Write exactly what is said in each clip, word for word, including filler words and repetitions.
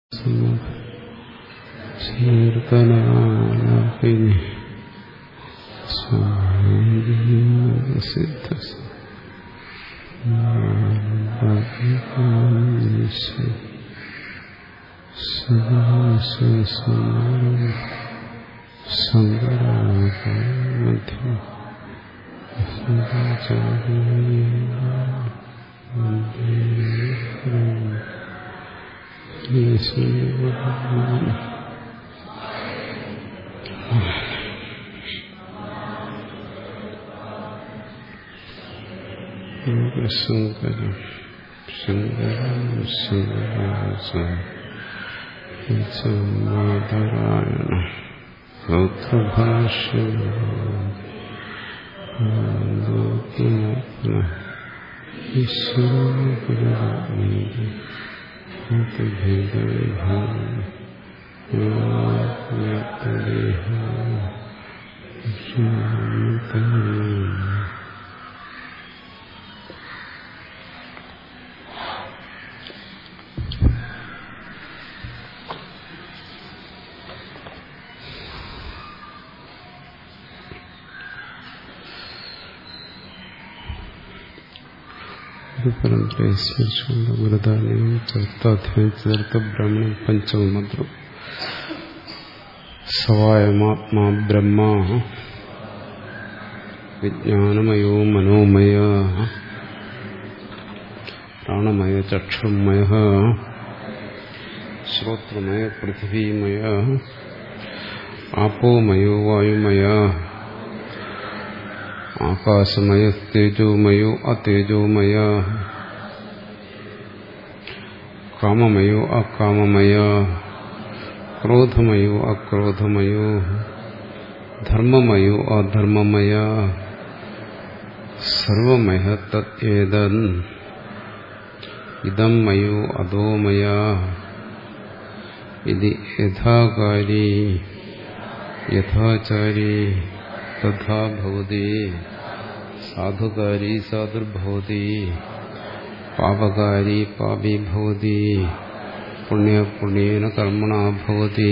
ചീർത്തനാലാപിനി സിദ്ധ ശങ്കരാചാര്യ ശങ്കരം ശങ്കരം ശങ്കരാചാര്യ സൗത്രഭാഷ്യം പരമ്പരയെ സ്മരിച്ചുകൊണ്ട് ഗുരുദാനയും ചതുർത്ഥാധ്യായം ചതുർത്ഥ ബ്രഹ്മണം പഞ്ചമന്ത്രം സവായമാത്മാ ബ്രഹ്മ വിജ്ഞാനമയോ മനോമയ പ്രാണമയ ചക്ഷുർമയ ശ്രോത്രമയ പൃഥിവീമയ ആപോമയോ വായുമയ ആകാശമയ തേജോമയോ അതേജോമയ കാമമയോ അകാമമയ ക്രോധമയോ അക്രോധമയോ ധർമ്മമയോ അധർമ്മമയ സർവമയ തദ്ഏതൻ ഇദം മയോ അധോമയ ഇതി യഥാകാരി യഥാചാരി തഥാ ഭവതി സാധുകാരി സാധുർഭവതി പാപകാരി പാപി ഭവതി പുണ്യപുണ്യേന കർമ്മണാ ഭവതി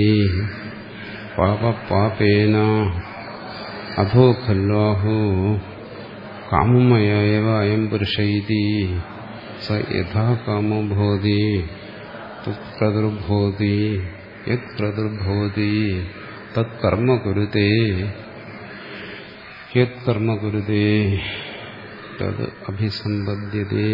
പാപപാപേന അധോ ഖല്വാഹോ കാമമയ ഏവ അയം പുരുഷ ഇതി സ യഥാ കാമോ ഭവതി തത്പ്രദുർഭവതി യത് പ്രദുർഭവതി തത്കർമ്മ കുരുതേ യത് കർമ്മ കുരുതേ തത് അഭിസമ്പദ്യതേ.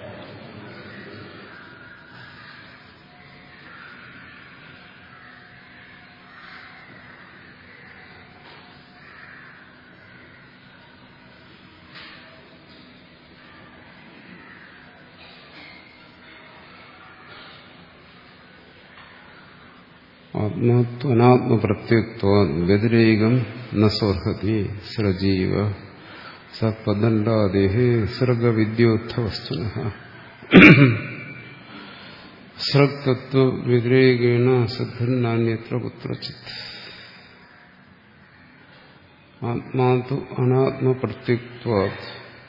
ആത്മാത്മനാത്മപ്രത്യക്ത്വാ വ്യതിരേകം ന സ്വർഹതി സൃജീവ സപദണ്ഡാദേഹേ സർഗവിദ്യോത്ഥ വസ്തുനഃ സൃക്തത്വവ്യതിരേകേണ സിദ്ധിർനാന്യത്ര കുത്രചിത്. ആത്മാതു അനാത്മപ്രത്യക്ത്വാത്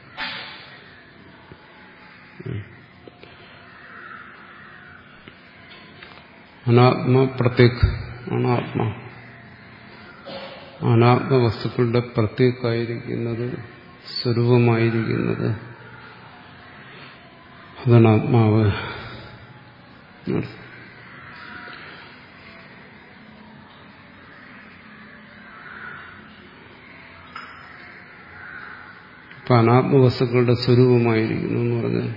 അനാത്മ പ്രത്യക് അനാത്മ അനാത്മവസ്തുക്കളുടെ പ്രത്യക്കായിരിക്കുന്നത് സ്വരൂപമായിരിക്കുന്നത് അതാണ് ആത്മാവ്. ഇപ്പൊ അനാത്മവസ്തുക്കളുടെ സ്വരൂപമായിരിക്കുന്നു എന്ന് പറഞ്ഞാൽ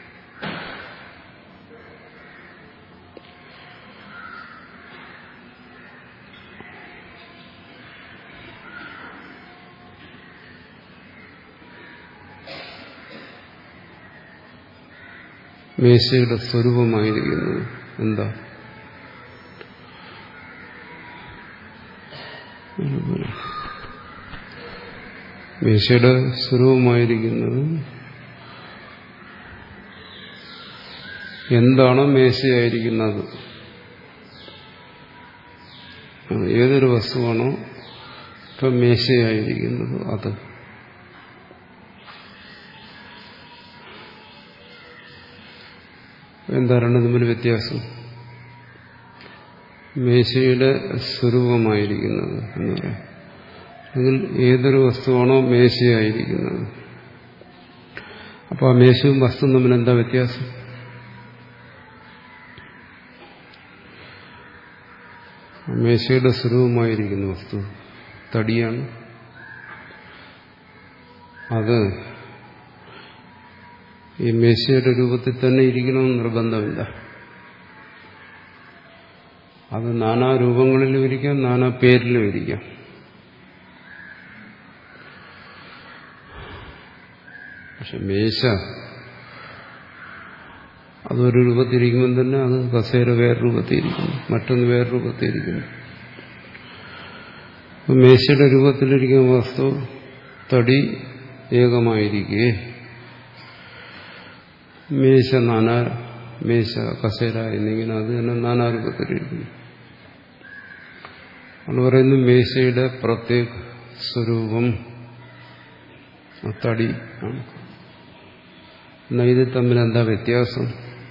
മേശയുടെ സ്വരൂപമായിരിക്കുന്നത് എന്താ? മേശയുടെ സ്വരൂപമായിരിക്കുന്നത് എന്താണോ മേശയായിരിക്കുന്നത്, ഏതൊരു വസ്തുവാണോ ഇപ്പൊ മേശയായിരിക്കുന്നത് അത്. എന്താ രണ്ടും തമ്മിൽ വ്യത്യാസം? മേശയുടെ സ്വരൂപമായിരിക്കുന്നത് എന്ന് പറയാം. അല്ലെങ്കിൽ ഏതൊരു വസ്തുവാണോ മേശയായിരിക്കുന്നത്. അപ്പോൾ ആ മേശയും വസ്തുവും തമ്മിൽ എന്താ വ്യത്യാസം? മേശയുടെ സ്വരൂപമായിരിക്കുന്ന വസ്തു തടിയാണ്. അത് ഈ മേശയുടെ രൂപത്തിൽ തന്നെ ഇരിക്കണമെന്ന് നിർബന്ധമില്ല. അത് നാനാ രൂപങ്ങളിലും ഇരിക്കാം, നാനാ പേരിലും ഇരിക്കാം. പക്ഷെ മേശ അതൊരു രൂപത്തിരിക്കുമ്പോൾ തന്നെ അത് കസേര വേറെ രൂപത്തിരിക്കുന്നു, മറ്റൊന്ന് വേറെ രൂപത്തിരിക്കുന്നു. മേശയുടെ രൂപത്തിലിരിക്കുന്ന വസ്തു തടി ഏകമായിരിക്കെ മേശ നാനാ മേശ കസേര എന്നിങ്ങനെ അത് തന്നെ നാനാ രൂപത്തിലിരിക്കുന്നു. അത് പറയുന്നു മേശയുടെ പ്രത്യേക സ്വരൂപം തടി ആണ്. എന്നാൽ ഇത് തമ്മിൽ എന്താ വ്യത്യാസം?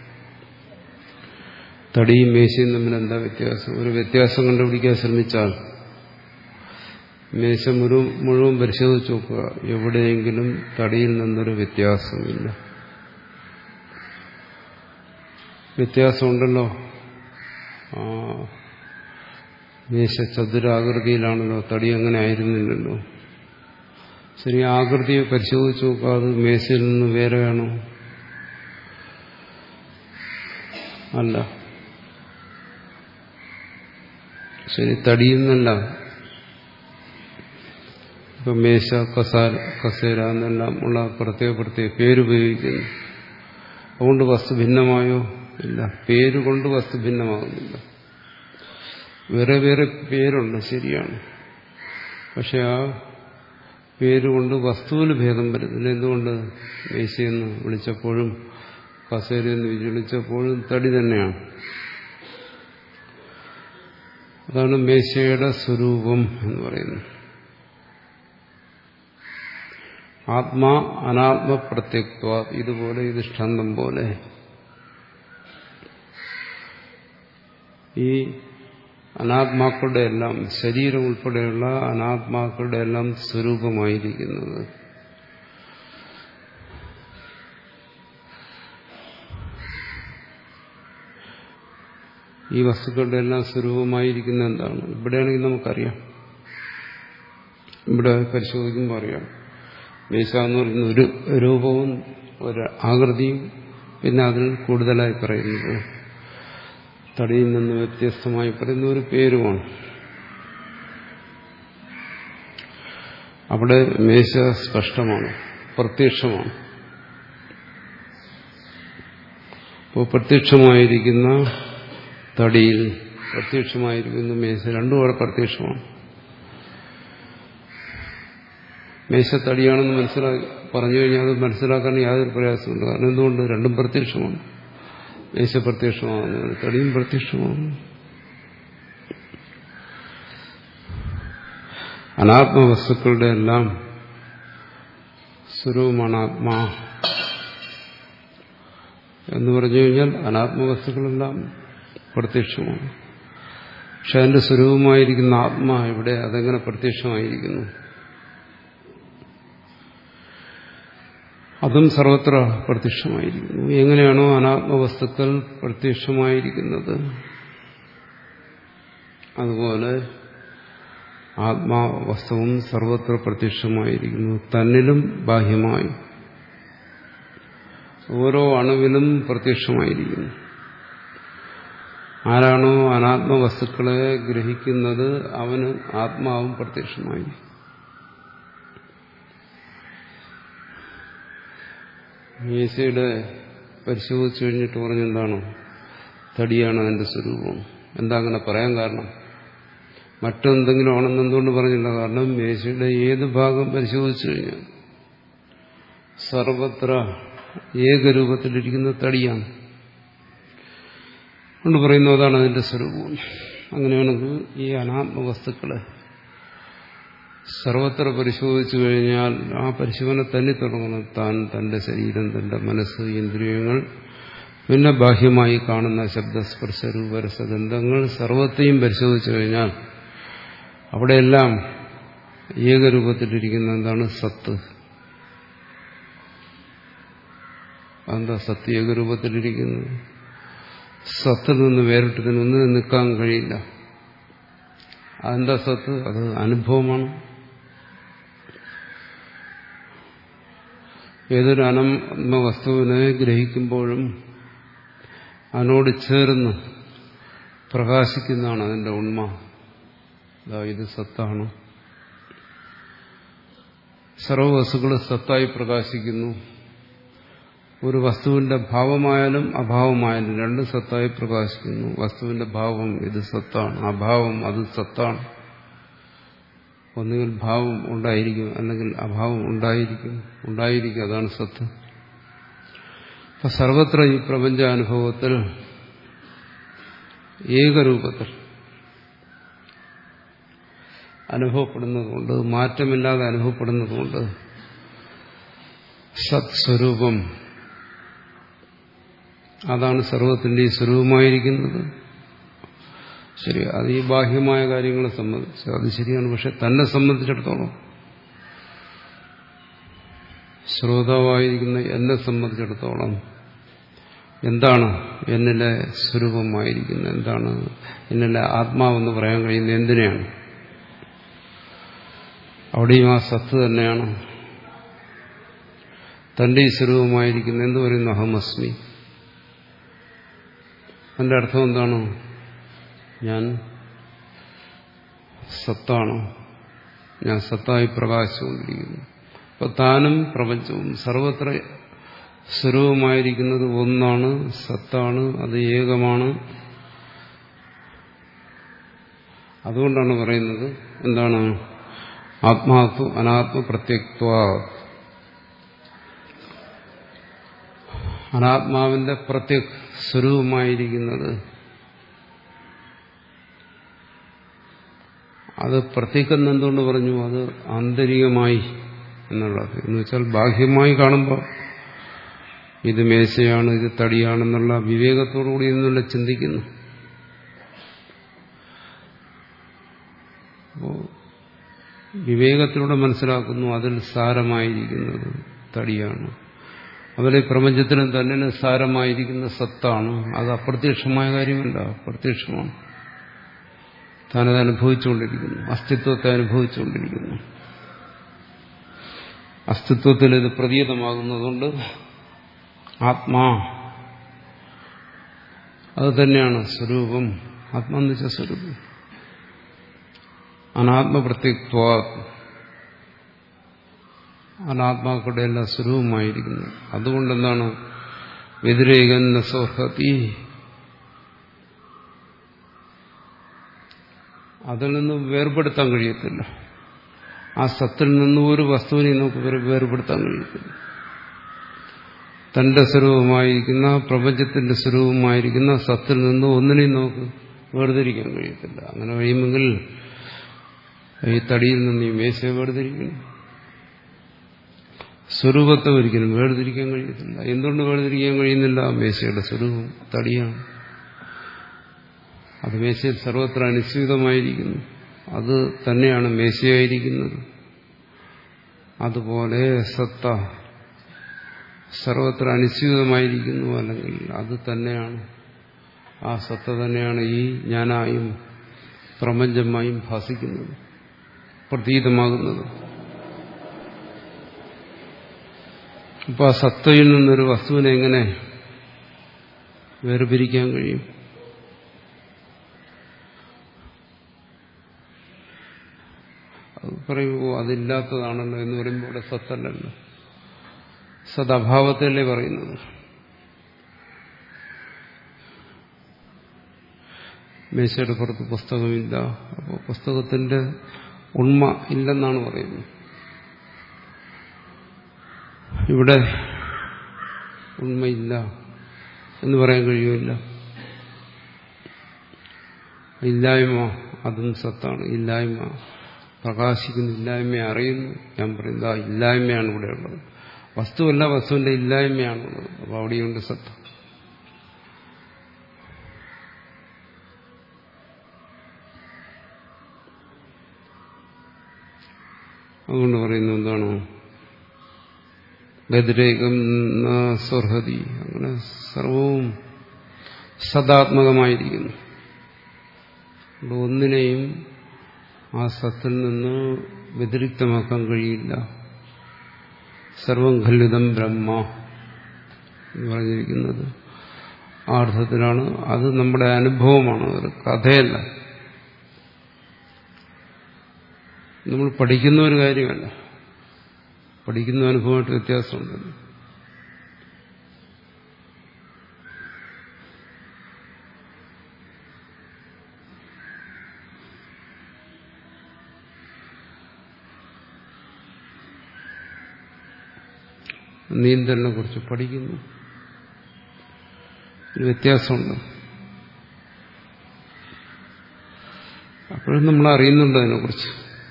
തടിയും മേശയും തമ്മിൽ എന്താ വ്യത്യാസം? ഒരു വ്യത്യാസം കണ്ടുപിടിക്കാൻ ശ്രമിച്ചാൽ മേശ മുഴുവൻ മുഴുവൻ പരിശോധിച്ച് നോക്കുക, എവിടെയെങ്കിലും തടിയിൽ നിന്നൊരു വ്യത്യാസമില്ല. വ്യത്യാസമുണ്ടല്ലോ. ആ മേശ ചതുരാകൃതിയിലാണല്ലോ, തടി അങ്ങനെ ആയിരുന്നില്ലല്ലോ. ശരി, ആകൃതിയെ പരിശോധിച്ച് നോക്കുക, അത് മേശയിൽ നിന്ന് വേറെയാണോ? അല്ല. ശരി, തടിയിൽ നിന്നല്ല. ഇപ്പൊ മേശ കസാര കസേര എന്നെല്ലാം ഉള്ള പ്രത്യേക പ്രത്യേക പേരുപയോഗിക്കുന്നു. അതുകൊണ്ട് വസ്തു ഭിന്നമായോ? ഇല്ല, പേരുകൊണ്ട് വസ്തു ഭിന്നമാകുന്നില്ല. വേറെ വേറെ പേരുണ്ട്, ശരിയാണ്. പക്ഷെ ആ പേരുകൊണ്ട് വസ്തുവിൽ ഭേദം വരുന്നില്ല. എന്തുകൊണ്ട്? മേശയെന്ന് വിളിച്ചപ്പോഴും കസേരയെന്ന് വിളിച്ചപ്പോഴും തടി തന്നെയാണ്. അതാണ് മേശയുടെ സ്വരൂപം എന്ന് പറയുന്നത്. ആത്മാ അനാത്മ പ്രത്യക്ത്വ, ഇതുപോലെ ഈ ദൃഷ്ടാന്തം പോലെ ഈ അനാത്മാക്കളുടെ എല്ലാം, ശരീരം ഉൾപ്പെടെയുള്ള അനാത്മാക്കളുടെ എല്ലാം സ്വരൂപമായിരിക്കുന്നത് ഈ വസ്തുക്കളുടെ എല്ലാം സ്വരൂപമായിരിക്കുന്ന എന്താണ്? ഇവിടെയാണെങ്കിൽ നമുക്കറിയാം, ഇവിടെ പരിശോധിക്കുമ്പോൾ അറിയാം. മേശ എന്ന് പറയുന്ന ഒരു രൂപവും ഒരു ആകൃതിയും, പിന്നെ അതിൽ കൂടുതലായി പറയുന്നത് തടിയിൽ നിന്ന് വ്യത്യസ്തമായി പറയുന്ന ഒരു പേരുമാണ്. അവിടെ മേശ സ്പഷ്ടമാണ്, പ്രത്യക്ഷമാണ്. അപ്പോൾ പ്രത്യക്ഷമായിരിക്കുന്ന തടിയിൽ പ്രത്യക്ഷമായിരിക്കുന്ന മേശ രണ്ടും അവിടെ പ്രത്യക്ഷമാണ്. മേശ തടിയാണെന്ന് മനസ്സിലാക്കി പറഞ്ഞു കഴിഞ്ഞാൽ അത് മനസ്സിലാക്കാൻ യാതൊരു പ്രയാസമുണ്ട്. കാരണം എന്തുകൊണ്ട്? രണ്ടും പ്രത്യക്ഷമാണ്. മേശ പ്രത്യക്ഷമാകുന്നത്, തടിയും പ്രത്യക്ഷമാകുന്നു. അനാത്മവസ്തുക്കളുടെ എല്ലാം സ്വരൂപമാണ് ആത്മാ എന്ന് പറഞ്ഞു കഴിഞ്ഞാൽ അനാത്മവസ്തുക്കളെല്ലാം പ്രത്യക്ഷമാണ്. പക്ഷെ അതിന്റെ സ്വരൂപമായിരിക്കുന്ന ആത്മാ ഇവിടെ അതെങ്ങനെ പ്രത്യക്ഷമായിരിക്കുന്നു? അതും സർവത്ര പ്രത്യക്ഷമായിരിക്കുന്നു. എങ്ങനെയാണോ അനാത്മവസ്തുക്കൾ പ്രത്യക്ഷമായിരിക്കുന്നത്, അതുപോലെ ആത്മാവസ്തുവും സർവത്ര പ്രത്യക്ഷമായിരിക്കുന്നു. തന്നിലും ബാഹ്യമായി ഓരോ അണുവിലും പ്രത്യക്ഷമായിരിക്കുന്നു. ആരാണോ അനാത്മവസ്തുക്കളെ ഗ്രഹിക്കുന്നത് അവന് ആത്മാവും പ്രത്യക്ഷമായി. മേശയുടെ പരിശോധിച്ചു കഴിഞ്ഞിട്ട് പറഞ്ഞെന്താണോ? തടിയാണ് അതിന്റെ സ്വരൂപം. എന്താ അങ്ങനെ പറയാൻ കാരണം? മറ്റെന്തെങ്കിലും ആണെന്ന് എന്തുകൊണ്ട് പറഞ്ഞില്ല? കാരണം മേശയുടെ ഏത് ഭാഗം പരിശോധിച്ചു കഴിഞ്ഞാൽ സർവത്ര ഏകരൂപത്തിലിരിക്കുന്ന തടിയാണ്. കൊണ്ട് പറയുന്നു അതാണ് അതിന്റെ സ്വരൂപം. അങ്ങനെയാണെങ്കിൽ ഈ അനാത്മവസ്തുക്കളെ സർവത്ര പരിശോധിച്ചു കഴിഞ്ഞാൽ ആ പരിശോധന തന്നെ തുടങ്ങണം. താൻ, തന്റെ ശരീരം, തന്റെ മനസ്സ്, ഇന്ദ്രിയങ്ങൾ, പിന്നെ ബാഹ്യമായി കാണുന്ന ശബ്ദസ്പർശ രൂപരസഗന്ധങ്ങൾ സർവത്തെയും പരിശോധിച്ചു കഴിഞ്ഞാൽ അവിടെയെല്ലാം ഏകരൂപത്തിലിരിക്കുന്ന എന്താണ്? സത്ത്. അതെന്താ സത്ത് ഏകരൂപത്തിലിരിക്കുന്നത്? സത്തിൽ നിന്ന് വേറിട്ടതിനൊന്നിനും നിൽക്കാൻ കഴിയില്ല. അതെന്താ സത്ത്? അത് അനുഭവമാണ്. ഏതൊരു അനാത്മ വസ്തുവിനെ ഗ്രഹിക്കുമ്പോഴും അതിനോട് ചേർന്ന് പ്രകാശിക്കുന്നതാണ് അതിന്റെ ഉണ്മ. ഇത് സത്താണ്. സർവവസ്തുക്കൾ സത്തായി പ്രകാശിക്കുന്നു. ഒരു വസ്തുവിന്റെ ഭാവമായാലും അഭാവമായാലും രണ്ടും സത്തായി പ്രകാശിക്കുന്നു. വസ്തുവിന്റെ ഭാവം ഇത് സത്താണ്, അഭാവം അത് സത്താണ്. ഒന്നുകിൽ ഭാവം ഉണ്ടായിരിക്കും, അല്ലെങ്കിൽ അഭാവം ഉണ്ടായിരിക്കും. ഉണ്ടായിരിക്കും, അതാണ് സത്ത്. അപ്പൊ സർവത്ര ഈ പ്രപഞ്ചാനുഭവത്തിൽ ഏകരൂപത്തിൽ അനുഭവപ്പെടുന്നതുകൊണ്ട്, മാറ്റമില്ലാതെ അനുഭവപ്പെടുന്നതുകൊണ്ട് സത് സ്വരൂപം അതാണ് സർവത്തിന്റെ സ്വരൂപമായിരിക്കുന്നത്. ശരി, അത് ഈ ബാഹ്യമായ കാര്യങ്ങളെ സംബന്ധിച്ച് അത് ശരിയാണ്. പക്ഷെ തന്നെ സംബന്ധിച്ചിടത്തോളം, ശ്രോതാവായിരിക്കുന്ന എന്നെ സംബന്ധിച്ചിടത്തോളം എന്താണ് എന്നിലെ സ്വരൂപമായിരിക്കുന്നത്? എന്താണ് എന്നിലെ ആത്മാവെന്ന് പറയാൻ കഴിയുന്നത്? എന്തിനെയാണ്? അവിടെയും ആ സത്ത് തന്നെയാണ് തന്റെ ഈ സ്വരൂപമായിരിക്കുന്നത്. എന്ത് പറയുന്നു? അഹമസ്മി. അതിന്റെ അർത്ഥം എന്താണ്? ഞാൻ സത്താണ്, ഞാൻ സത്തായി പ്രകാശിച്ചുകൊണ്ടിരിക്കുന്നു. അപ്പൊ താനും പ്രപഞ്ചവും സർവത്ര സ്വരൂപമായിരിക്കുന്നത് ഒന്നാണ്, സത്താണ്, അത് ഏകമാണ്. അതുകൊണ്ടാണ് പറയുന്നത് എന്താണ്? ആത്മാത്വ അനാത്മ പ്രത്യക്ത്വ. അനാത്മാവിന്റെ പ്രത്യക് സ്വരൂപമായിരിക്കുന്നത് അത് പ്രത്യേകം എന്തുകൊണ്ട് പറഞ്ഞു? അത് ആന്തരികമായി എന്നുള്ളത്. എന്ന് വെച്ചാൽ ബാഹ്യമായി കാണുമ്പോൾ ഇത് മേശയാണ്, ഇത് തടിയാണെന്നുള്ള വിവേകത്തോടുകൂടി എന്നുള്ള ചിന്തിക്കുന്നു. അപ്പോൾ വിവേകത്തിലൂടെ മനസ്സിലാക്കുന്നു അതിൽ സാരമായിരിക്കുന്നത് തടിയാണ്. അതുപോലെ പ്രപഞ്ചത്തിനും തന്നെ സാരമായിരിക്കുന്ന സത്താണ്. അത് അപ്രത്യക്ഷമായ കാര്യമല്ല, പ്രത്യക്ഷമാണ്. താനത് അനുഭവിച്ചുകൊണ്ടിരിക്കുന്നു, അസ്തിത്വത്തെ അനുഭവിച്ചുകൊണ്ടിരിക്കുന്നു. അസ്തിത്വത്തിൽ ഇത് പ്രതീതമാകുന്നതുകൊണ്ട് ആത്മാ അത് തന്നെയാണ് സ്വരൂപം. ആത്മാന്ന് വെച്ച സ്വരൂപം അനാത്മപ്രത്യക്ത്വ, അനാത്മാക്കളുടെ എല്ലാ സ്വരൂപമായിരിക്കുന്നു. അതുകൊണ്ടെന്താണ്? വ്യതിരേകൻ സൗഹൃതി, അതിൽ നിന്ന് വേർപെടുത്താൻ കഴിയത്തില്ല. ആ സത്തിൽ നിന്നും ഒരു വസ്തുവിനെ നമുക്ക് വേർപെടുത്താൻ കഴിയത്തില്ല. തന്റെ സ്വരൂപമായിരിക്കുന്ന, പ്രപഞ്ചത്തിന്റെ സ്വരൂപമായിരിക്കുന്ന സത്തിൽ നിന്ന് ഒന്നിനെയും നമുക്ക് വേർതിരിക്കാൻ കഴിയത്തില്ല. അങ്ങനെ കഴിയുമെങ്കിൽ ഈ തടിയിൽ നിന്ന് ഈ മേശയെ വേർതിരിക്കണം. സ്വരൂപത്തെ ഒരിക്കലും വേർതിരിക്കാൻ കഴിയത്തില്ല. എന്തുകൊണ്ട് വേർതിരിക്കാൻ കഴിയുന്നില്ല? മേശയുടെ സ്വരൂപം തടിയാണ്. അത് മേശയിൽ സർവത്ര അനുസ്യൂതമായിരിക്കുന്നു. അത് തന്നെയാണ് മേശയായിരിക്കുന്നത്. അതുപോലെ സത്ത സർവത്ര അനുസ്യൂതമായിരിക്കുന്നു. അല്ലെങ്കിൽ അത് തന്നെയാണ്, ആ സത്ത തന്നെയാണ് ഈ ഞാനായും പ്രപഞ്ചമായും ഭാസിക്കുന്നത്, പ്രതീതമാകുന്നത്. അപ്പോൾ ആ സത്തയിൽ നിന്നൊരു വസ്തുവിനെ എങ്ങനെ വേർപിരിക്കാൻ കഴിയും? അത് പറയുമ്പോൾ അതില്ലാത്തതാണല്ലോ എന്ന് പറയുമ്പോൾ ഇവിടെ സത്തല്ലല്ലോ, സദഭാവത്തല്ലേ പറയുന്നത്. മേശയുടെ പുറത്ത് പുസ്തകമില്ല, അപ്പോൾ പുസ്തകത്തിന്റെ ഉണ്മ ഇല്ലെന്നാണ് പറയുന്നത്. ഇവിടെ ഉണ്മയില്ല എന്ന് പറയാൻ കഴിയുമില്ല. ഇല്ലായ്മ അതും സത്താണ്. ഇല്ലായ്മ പ്രകാശിക്കുന്നു, ഇല്ലായ്മയെ അറിയുന്നു. ഞാൻ പറയുന്നത് ആ ഇല്ലായ്മയാണ് ഇവിടെ ഉള്ളത്. വസ്തുവല്ല, വസ്തുവിന്റെ ഇല്ലായ്മയാണുള്ളത്. അപ്പോൾ അവിടെയുണ്ട് സത്ത. അതുകൊണ്ട് പറയുന്നു എന്താണ് വ്യതിരേകം സ്വർഹതി, അങ്ങനെ സർവവും സദാത്മകമായിരിക്കുന്നു. ഒന്നിനെയും ആ സത്തിൽ നിന്ന് വ്യതിരിക്തമാക്കാൻ കഴിയില്ല. സർവം ഖല്ലിതം ബ്രഹ്മ എന്ന് പറഞ്ഞിരിക്കുന്നത് ആ അർത്ഥത്തിലാണ്. അത് നമ്മുടെ അനുഭവമാണ്, ഒരു കഥയല്ല. നമ്മൾ പഠിക്കുന്ന ഒരു കാര്യമല്ല, പഠിക്കുന്ന അനുഭവമായിട്ട് വ്യത്യാസമുണ്ട്. നീന്തലിനെ കുറിച്ച് പഠിക്കുന്നു, ഒരു വ്യത്യാസമുണ്ട്. അപ്പോഴും നമ്മൾ അറിയുന്നുണ്ട് അതിനെക്കുറിച്ച്.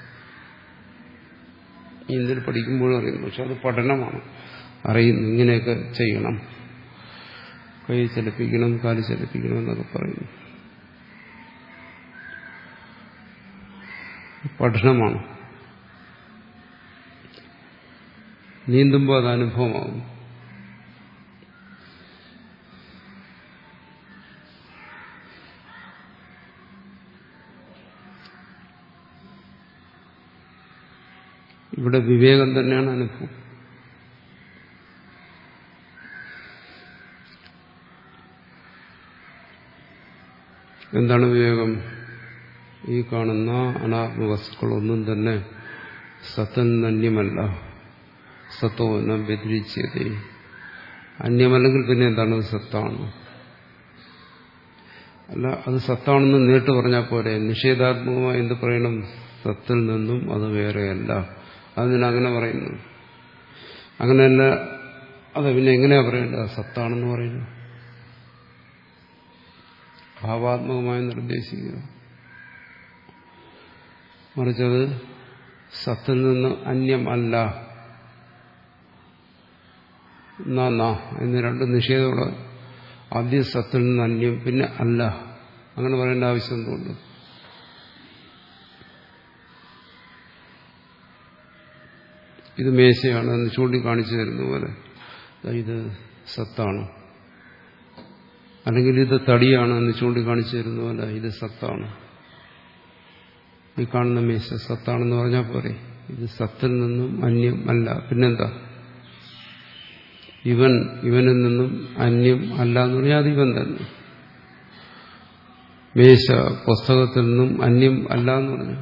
നീന്തൽ പഠിക്കുമ്പോഴും അറിയുന്നു, പക്ഷെ അത് പഠനമാണ്. അറിയുന്നു ഇങ്ങനെയൊക്കെ ചെയ്യണം, കൈ ചലിപ്പിക്കണം, കാല് ചലിപ്പിക്കണം എന്നൊക്കെ പറയുന്നു. പഠനമാണ്. നീന്തുമ്പോൾ അത് അനുഭവമാകും. ഇവിടെ വിവേകം തന്നെയാണ് അനുഭവം. എന്താണ് വിവേകം? ഈ കാണുന്ന അനാത്മവസ്തുക്കളൊന്നും തന്നെ സത്തന്നന്യമല്ല. സത്തോ എന്ന വ്യതിരിച്ചതേ. അന്യമല്ലെങ്കിൽ പിന്നെ എന്താണ്? സത്താണ്. അല്ല, അത് സത്താണെന്ന് നേരിട്ട് പറഞ്ഞാൽ പോരെ. നിഷേധാത്മകമായി എന്ത് പറയണം? സത്തിൽ നിന്നും അത് വേറെയല്ല. അതിനങ്ങനെ പറയുന്നു. അങ്ങനെയല്ല, അത് പിന്നെ എങ്ങനെയാ പറയേണ്ടത്? സത്താണെന്ന് പറയുന്നു. ഭാവാത്മകമായി നിർദ്ദേശിക്കുക. മറിച്ചത് സത്തിൽ നിന്ന് അന്യം അല്ല, എന്ന് രണ്ട് നിഷേധമുള്ള. ആദ്യം സത്തിൽ നിന്ന് അന്യം, പിന്നെ അല്ല. അങ്ങനെ പറയേണ്ട ആവശ്യം എന്തുകൊണ്ട്? ഇത് മേശയാണ് എന്ന് ചൂണ്ടിക്കാണിച്ചു തരുന്ന പോലെ ഇത് സത്താണ്. അല്ലെങ്കിൽ ഇത് തടിയാണ് എന്ന് ചൂണ്ടിക്കാണിച്ചു തരുന്ന പോലെ ഇത് സത്താണ്. ഈ കാണുന്ന മേശ സത്താണെന്ന് പറഞ്ഞാൽ പോരെ. ഇത് സത്തിൽ നിന്നും അന്യം അല്ല, പിന്നെന്താ? ഇവൻ ഇവനിൽ നിന്നും അന്യം അല്ല എന്ന് പറഞ്ഞാൽ അത് ഇവൻ തന്നെ. മേശ പുസ്തകത്തിൽ നിന്നും അന്യം അല്ല എന്ന് പറഞ്ഞു.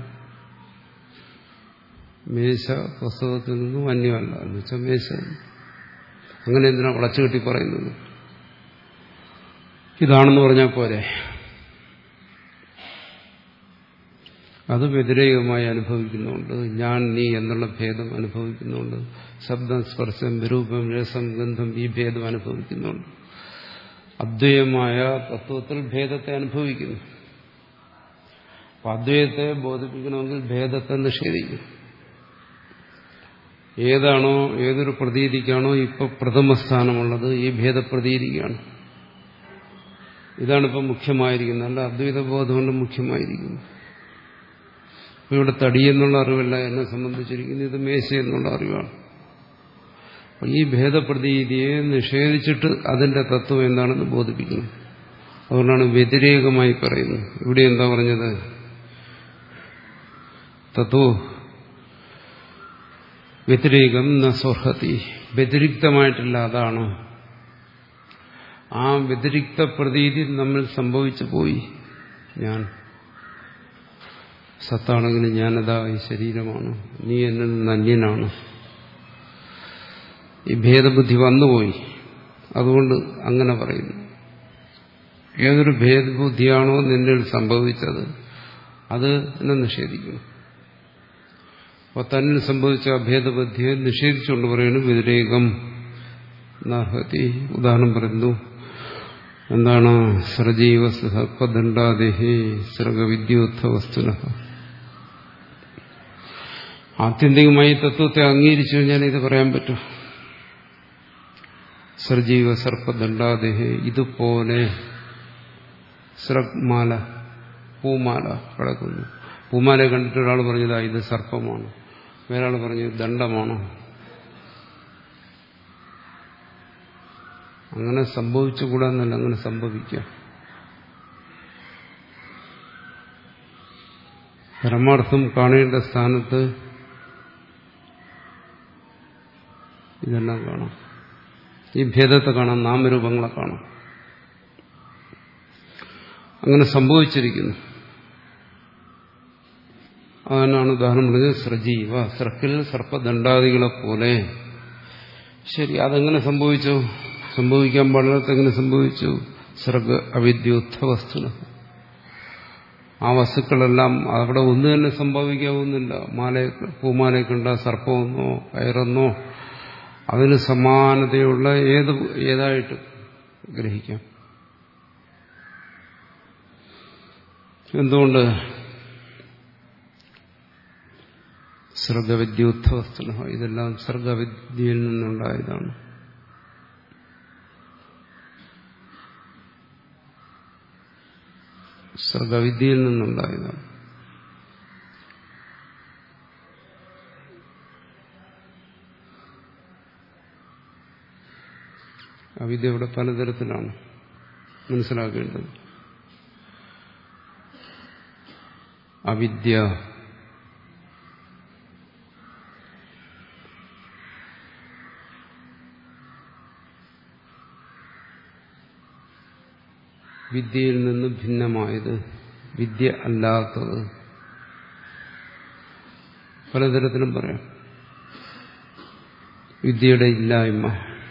മേശ പുസ്തകത്തിൽ നിന്നും അന്യമല്ല എന്ന് വെച്ചാൽ മേശ. അങ്ങനെ എന്തിനാ വളച്ചുകെട്ടി പറയുന്നത്? ഇതാണെന്ന് പറഞ്ഞാൽ പോരെ. അത് വ്യതിരേകമായി അനുഭവിക്കുന്നുണ്ട്. ഞാൻ നീ എന്നുള്ള ഭേദം അനുഭവിക്കുന്നുണ്ട്. ശബ്ദം, സ്പർശം, രൂപം, രസം, ഗന്ധം, ഈ ഭേദം അനുഭവിക്കുന്നുണ്ട്. അദ്വൈതമായ തത്വത്തിൽ ഭേദത്തെ അനുഭവിക്കുന്നു. അപ്പൊ അദ്വൈതത്തെ ബോധിപ്പിക്കണമെങ്കിൽ ഭേദത്തെ നിഷേധിക്കും. ഏതാണോ, ഏതൊരു പ്രതീതിക്കാണോ ഇപ്പൊ പ്രഥമസ്ഥാനമുള്ളത്, ഈ ഭേദപ്രതീതിക്കാണ്. ഇതാണിപ്പോൾ മുഖ്യമായിരിക്കുന്നത്. അല്ല, അദ്വൈതബോധം കൊണ്ട് മുഖ്യമായിരിക്കുന്നു. ഇപ്പൊ ഇവിടെ തടി എന്നുള്ള അറിവല്ല എന്നെ സംബന്ധിച്ചിരിക്കുന്നത്, ഇത് മേശ എന്നുള്ള അറിവാണ്. ഈ ഭേദപ്രതീതിയെ നിഷേധിച്ചിട്ട് അതിന്റെ തത്വം എന്താണെന്ന് ബോധിപ്പിക്കുന്നു. അതുകൊണ്ടാണ് വ്യതിരേകമായി പറയുന്നത്. ഇവിടെ എന്താ പറഞ്ഞത്? തത്വ വ്യതിരേകം ന സ്വർഹതി. വ്യതിരിക്തമായിട്ടില്ല, അതാണ്. ആ വ്യതിരിക്ത പ്രതീതി നമ്മിൽ സംഭവിച്ചു പോയി. ഞാൻ സത്താണെങ്കിലും ഞാനതാ ഈ ശരീരമാണ്, നീ എന്നിൽ നിന്ന് അന്യനാണ്. ഈ ഭേദബുദ്ധി വന്നുപോയി. അതുകൊണ്ട് അങ്ങനെ പറയുന്നു. ഏതൊരു ഭേദബുദ്ധിയാണോ നിന്നിൽ സംഭവിച്ചത് അത് എന്നെ നിഷേധിക്കണം. അപ്പോൾ തന്നിൽ സംഭവിച്ച ഭേദബുദ്ധിയെ നിഷേധിച്ചുകൊണ്ട് പറയുന്നു വ്യതിരേകം നാഹതി. ഉദാഹരണം പറയുന്നു. എന്താണ്? സൃജീവ സർപ്പദണ്ഡാദേഹി സൃഗവിദ്യോത്ഥ വസ്തുന. ആത്യന്തികമായി തത്വത്തെ അംഗീകരിച്ചു കഴിഞ്ഞാൽ ഇത് പറയാൻ പറ്റും. സൃജീവ സർപ്പദണ്ഡാദേഹി, ഇതുപോലെ സൃഗ്മാല, പൂമാല കിടക്കുന്നു. പൂമാല കണ്ടിട്ട് ഒരാൾ പറഞ്ഞതാ ഇത് സർപ്പമാണ്. വേറൊരാൾ പറഞ്ഞു ദണ്ഡമാണോ? അങ്ങനെ സംഭവിച്ചുകൂടാന്നല്ല, അങ്ങനെ സംഭവിക്കാം. പരമാർത്ഥം കാണേണ്ട സ്ഥാനത്ത് ഇതെല്ലാം കാണാം. ഈ ഭേദത്തെ കാണാം, നാമരൂപങ്ങളെ കാണാം. അങ്ങനെ സംഭവിച്ചിരിക്കുന്നു. അതിനാണ് ഉദാഹരണം പറഞ്ഞത് സൃജീവ, സർക്കിൽ സർപ്പദണ്ഡാദികളെ പോലെ. ശരി, അതെങ്ങനെ സംഭവിച്ചു? സംഭവിക്കാൻ പാടില്ലാത്ത എങ്ങനെ സംഭവിച്ചു? സർഗ അവിദ്യോത്ഥ വസ്തുന. ആ വസ്തുക്കളെല്ലാം അവിടെ ഒന്ന് തന്നെ സംഭവിക്കാവുന്നില്ല. മാല പൂമാലയെ കണ്ട സർപ്പമെന്നോ കയറെന്നോ അതിന് സമാനതയുള്ള ഏത് ഏതായിട്ട് ഗ്രഹിക്കാം. എന്തുകൊണ്ട്? സർഗവിദ്യോത്ഥ വസ്തുന. ഇതെല്ലാം സർഗവിദ്യയിൽ നിന്നുണ്ടായതാണ്. സർഗവിദ്യയിൽ നിന്നുണ്ടായതാണ്. അവിദ്യ ഇവിടെ പലതരത്തിലാണ് മനസ്സിലാക്കേണ്ടത്. അവിദ്യ വിദ്യയിൽ നിന്ന് ഭിന്നമായത്, വിദ്യ അല്ലാത്തത്, പലതരത്തിലും പറയാം. വിദ്യയുടെ ഇല്ലായ്മ,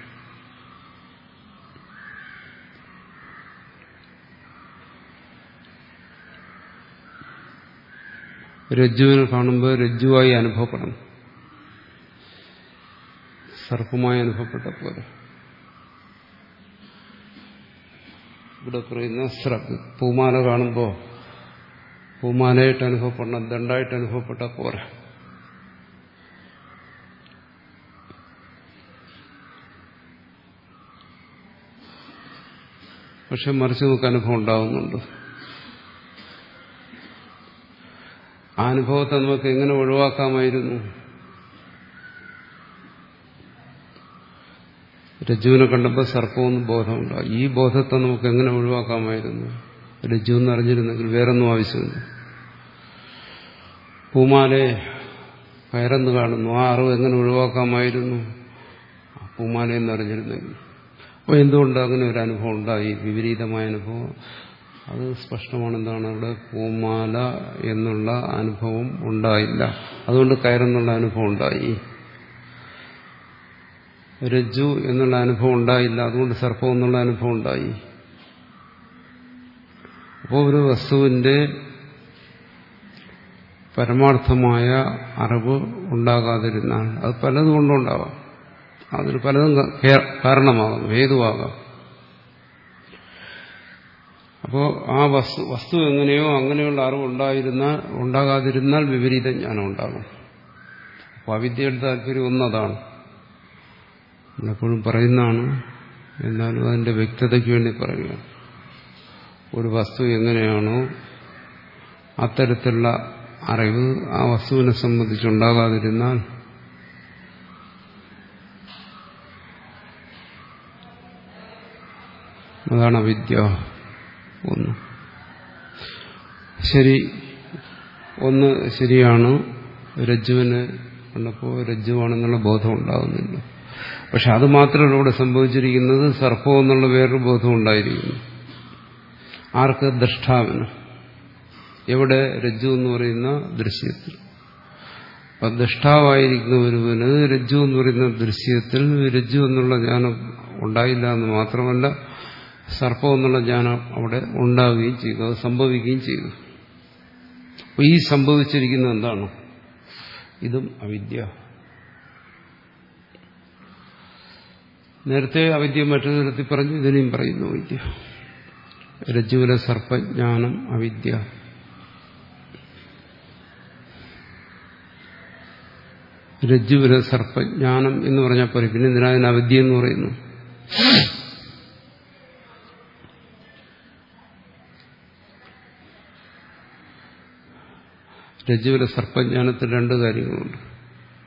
രജ്ജുവിനെ കാണുമ്പോൾ രജ്ജുവായി അനുഭവപ്പെടണം, സർപ്പമായി അനുഭവപ്പെട്ട പോലെ. ഇവിടെ പറയുന്ന സ്രഗ്, പൂമാല കാണുമ്പോൾ പൂമാലയായിട്ട് അനുഭവപ്പെടണം, ദണ്ഡായിട്ട് അനുഭവപ്പെട്ട പോരാ. പക്ഷെ മറിച്ച് നമുക്ക് അനുഭവം ഉണ്ടാകുന്നുണ്ട്. ആ അനുഭവത്തെ നമുക്ക് എങ്ങനെ ഒഴിവാക്കാമായിരുന്നു? രജ്ജുവിനെ കണ്ടപ്പോൾ സർപ്പമൊന്നും ബോധമുണ്ടാകും. ഈ ബോധത്തെ നമുക്ക് എങ്ങനെ ഒഴിവാക്കാമായിരുന്നു? രജ്ജു എന്ന് അറിഞ്ഞിരുന്നെങ്കിൽ വേറൊന്നും ആവശ്യമില്ല. പൂമാലെ കയറെന്ന് കാണുന്നു, ആ അറിവ് എങ്ങനെ ഒഴിവാക്കാമായിരുന്നു? പൂമാലയെന്ന് അറിഞ്ഞിരുന്നെങ്കിൽ. അപ്പോൾ എന്തുകൊണ്ട് അങ്ങനെ ഒരു അനുഭവം ഉണ്ടായി? വിപരീതമായ അനുഭവം. അത് സ്പഷ്ടമാണ്. എന്താണ്? അവിടെ പൂമാല എന്നുള്ള അനുഭവം ഉണ്ടായില്ല, അതുകൊണ്ട് കയറെന്നുള്ള അനുഭവം ഉണ്ടായി. രജ്ജു എന്നുള്ള അനുഭവം ഉണ്ടായില്ല, അതുകൊണ്ട് സർപ്പം എന്നുള്ള അനുഭവം ഉണ്ടായി. അപ്പോൾ ഒരു വസ്തുവിന്റെ പരമാർത്ഥമായ അറിവ് ഉണ്ടാകാതിരുന്നാൽ അത് പലതും കൊണ്ടുണ്ടാവാം. അതിന് പലതും കാരണമാകാം, ഹേതുവാകാം. അപ്പോൾ ആ വസ്തു വസ്തു എങ്ങനെയോ അങ്ങനെയുള്ള അറിവ് ഉണ്ടായിരുന്നാൽ ഉണ്ടാകാതിരുന്നാൽ വിപരീത ജ്ഞാനം ഉണ്ടാകും. അപ്പോൾ അവിദ്യയുടെ താല്പര്യം ഒന്നതാണ്, നമ്മളെപ്പോഴും പറയുന്നതാണ്. എന്നാലും അതിന്റെ വ്യക്തതയ്ക്ക് വേണ്ടി പറയുകയാണ്. ഒരു വസ്തു എങ്ങനെയാണോ അത്തരത്തിലുള്ള അറിവ് ആ വസ്തുവിനെ സംബന്ധിച്ചുണ്ടാകാതിരുന്നാൽ അതാണ് അവിദ്യ. ഒന്ന് ശരി, ഒന്ന് ശരിയാണ്. രജ്ജുവിന് കണ്ടപ്പോൾ രജ്ജുവാണെന്നുള്ള ബോധം ഉണ്ടാകുന്നില്ല. പക്ഷെ അത് മാത്രമല്ല ഇവിടെ സംഭവിച്ചിരിക്കുന്നത്, സർപ്പം എന്നുള്ള വേറൊരു ബോധം ഉണ്ടായിരിക്കുന്നു. ആർക്ക്? ദ്രഷ്ടാവിന്. എവിടെ? രജ്ജു എന്ന് പറയുന്ന ദൃശ്യത്തിൽ. അപ്പം ദ്രഷ്ടാവായിരിക്കുന്ന ഒരുവന് രജ്ജു എന്ന് പറയുന്ന ദൃശ്യത്തിൽ രജ്ജു എന്നുള്ള ജ്ഞാനം ഉണ്ടായില്ല എന്ന് മാത്രമല്ല, സർപ്പം എന്നുള്ള ജ്ഞാനം അവിടെ ഉണ്ടാവുകയും ചെയ്തു, അത് സംഭവിക്കുകയും ചെയ്തു. അപ്പോൾ ഈ സംഭവിച്ചിരിക്കുന്നത് എന്താണ്? ഇതും അവിദ്യ. നേരത്തെ അവിദ്യ മറ്റൊരു തരത്തിൽ പറഞ്ഞു, ഇതിനെയും പറയുന്നു അവിദ്യ. രജ്ജുവിലെ സർപ്പജ്ഞാനം അവിദ്യ. രജ്ജുവിലെ സർപ്പജ്ഞാനം എന്ന് പറഞ്ഞാൽ പോലും പിന്നെ എന്തിനാ അതിന് അവിദ്യ എന്ന് പറയുന്നു? രജ്ജുവിലെ സർപ്പജ്ഞാനത്തിൽ രണ്ട് കാര്യങ്ങളുണ്ട്.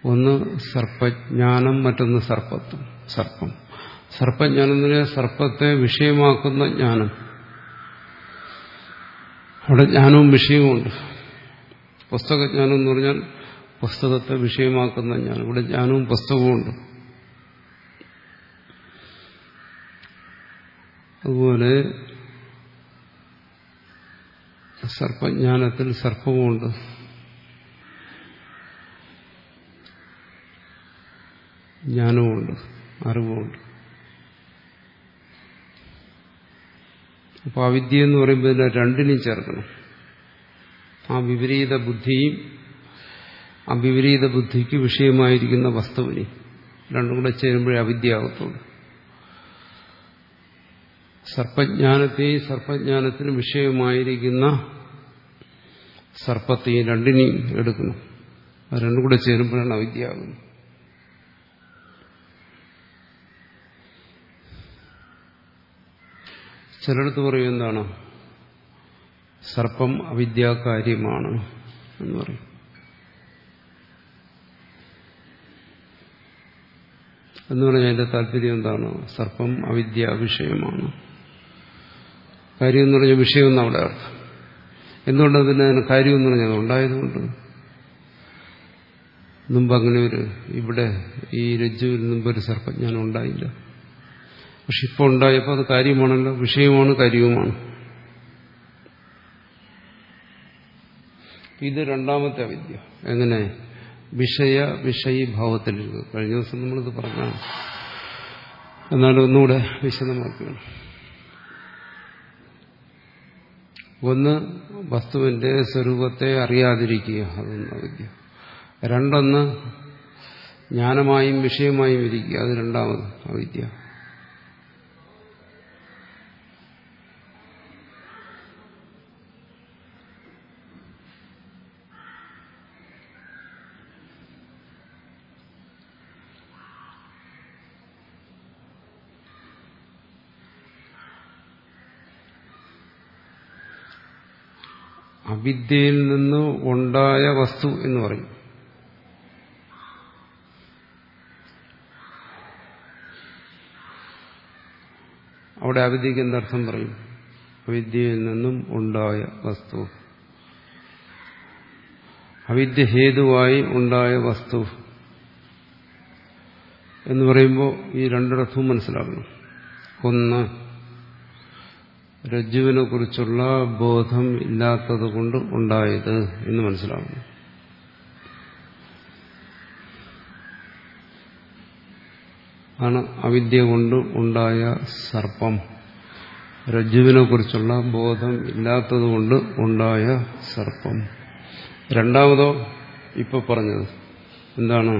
ഒന്ന് സർപ്പജ്ഞാനം, മറ്റൊന്ന് സർപ്പത്വം. സർപ്പം സർപ്പജ്ഞാനം എന്ന് പറഞ്ഞാൽ സർപ്പത്തെ വിഷയമാക്കുന്ന ജ്ഞാനം. അവിടെ ജ്ഞാനവും വിഷയവുമുണ്ട്. പുസ്തകജ്ഞാനം എന്ന് പറഞ്ഞാൽ പുസ്തകത്തെ വിഷയമാക്കുന്ന ജ്ഞാനം. ഇവിടെ ജ്ഞാനവും പുസ്തകവുമുണ്ട്. അതുപോലെ സർപ്പജ്ഞാനത്തിൽ സർപ്പവുമുണ്ട്. ജ്ഞാനവുമുണ്ട്, അറിവുമുണ്ട്. അപ്പോൾ അവിദ്യ എന്ന് പറയുമ്പോൾ ഇതിനെ രണ്ടിനെയും ചേർക്കണം. ആ വിപരീത ബുദ്ധിയും ആ വിപരീത ബുദ്ധിക്ക് വിഷയമായിരിക്കുന്ന വസ്തുവിനെ രണ്ടും കൂടെ ചേരുമ്പോഴേ അവിദ്യയാകത്തുള്ളൂ. സർപ്പജ്ഞാനത്തെയും സർപ്പജ്ഞാനത്തിന് വിഷയമായിരിക്കുന്ന സർപ്പത്തെയും രണ്ടിനെയും എടുക്കണം. അത് രണ്ടും കൂടെ ചേരുമ്പോഴാണ് അവിദ്യയാകുന്നത്. ചിലടത്ത് പറയും എന്താണ്, സർപ്പം അവിദ്യാകാര്യമാണ് എന്ന് പറയും. എന്ന് പറഞ്ഞാൽ അതിന്റെ താല്പര്യം എന്താണ്? സർപ്പം അവിദ്യ വിഷയമാണ്. കാര്യം എന്ന് പറഞ്ഞാൽ വിഷയം എന്ന് അവിടെ അർത്ഥം. എന്തുകൊണ്ട് അതിന് കാര്യം എന്ന് പറഞ്ഞാൽ ഉണ്ടായതുകൊണ്ട്. മുമ്പ് അങ്ങനെ ഒരു ഇവിടെ ഈ രജ്ജുവിൽ മുമ്പൊരു സർപ്പജ്ഞാനം ഉണ്ടായില്ല. പക്ഷെ ഇപ്പോൾ ഉണ്ടായപ്പോൾ അത് കാര്യമാണല്ലോ, വിഷയമാണ്, കാര്യവുമാണ്. ഇത് രണ്ടാമത്തെ അവിദ്യ. എങ്ങനെ? വിഷയ വിഷയീഭാവത്തിലിരിക്കുക. കഴിഞ്ഞ ദിവസം നമ്മളിത് പറഞ്ഞാണ്, എന്നാലും ഒന്നുകൂടെ വിശദമാക്കുകയാണ്. ഒന്ന്, വസ്തുവിന്റെ സ്വരൂപത്തെ അറിയാതിരിക്കുക, അതൊന്ന് അവിദ്യ. രണ്ടൊന്ന്, ജ്ഞാനമായും വിഷയമായും ഇരിക്കുക, അത് രണ്ടാമത് അവിദ്യ. അവിദ്യയിൽ നിന്ന് ഉണ്ടായ വസ്തു എന്ന് പറയും. അവിടെ അവിദ്യക്ക് എന്തർത്ഥം പറയും? അവിദ്യയിൽ നിന്നും ഉണ്ടായ വസ്തു, അവിദ്യ ഹേതുവായി ഉണ്ടായ വസ്തു എന്ന് പറയുമ്പോൾ ഈ രണ്ടിടത്തും മനസ്സിലാക്കണം. ഒന്ന്, രജ്ജുവിനെ കുറിച്ചുള്ള ബോധം ഇല്ലാത്തത് കൊണ്ട് ഉണ്ടായത് എന്ന് മനസ്സിലാക്കണം. ആണ് അവിദ്യ കൊണ്ട് ഉണ്ടായ സർപ്പം. രജ്ജുവിനെ കുറിച്ചുള്ള ബോധം ഇല്ലാത്തത് കൊണ്ട് ഉണ്ടായ സർപ്പം. രണ്ടാമതോ ഇപ്പൊ പറഞ്ഞത് എന്താണ്?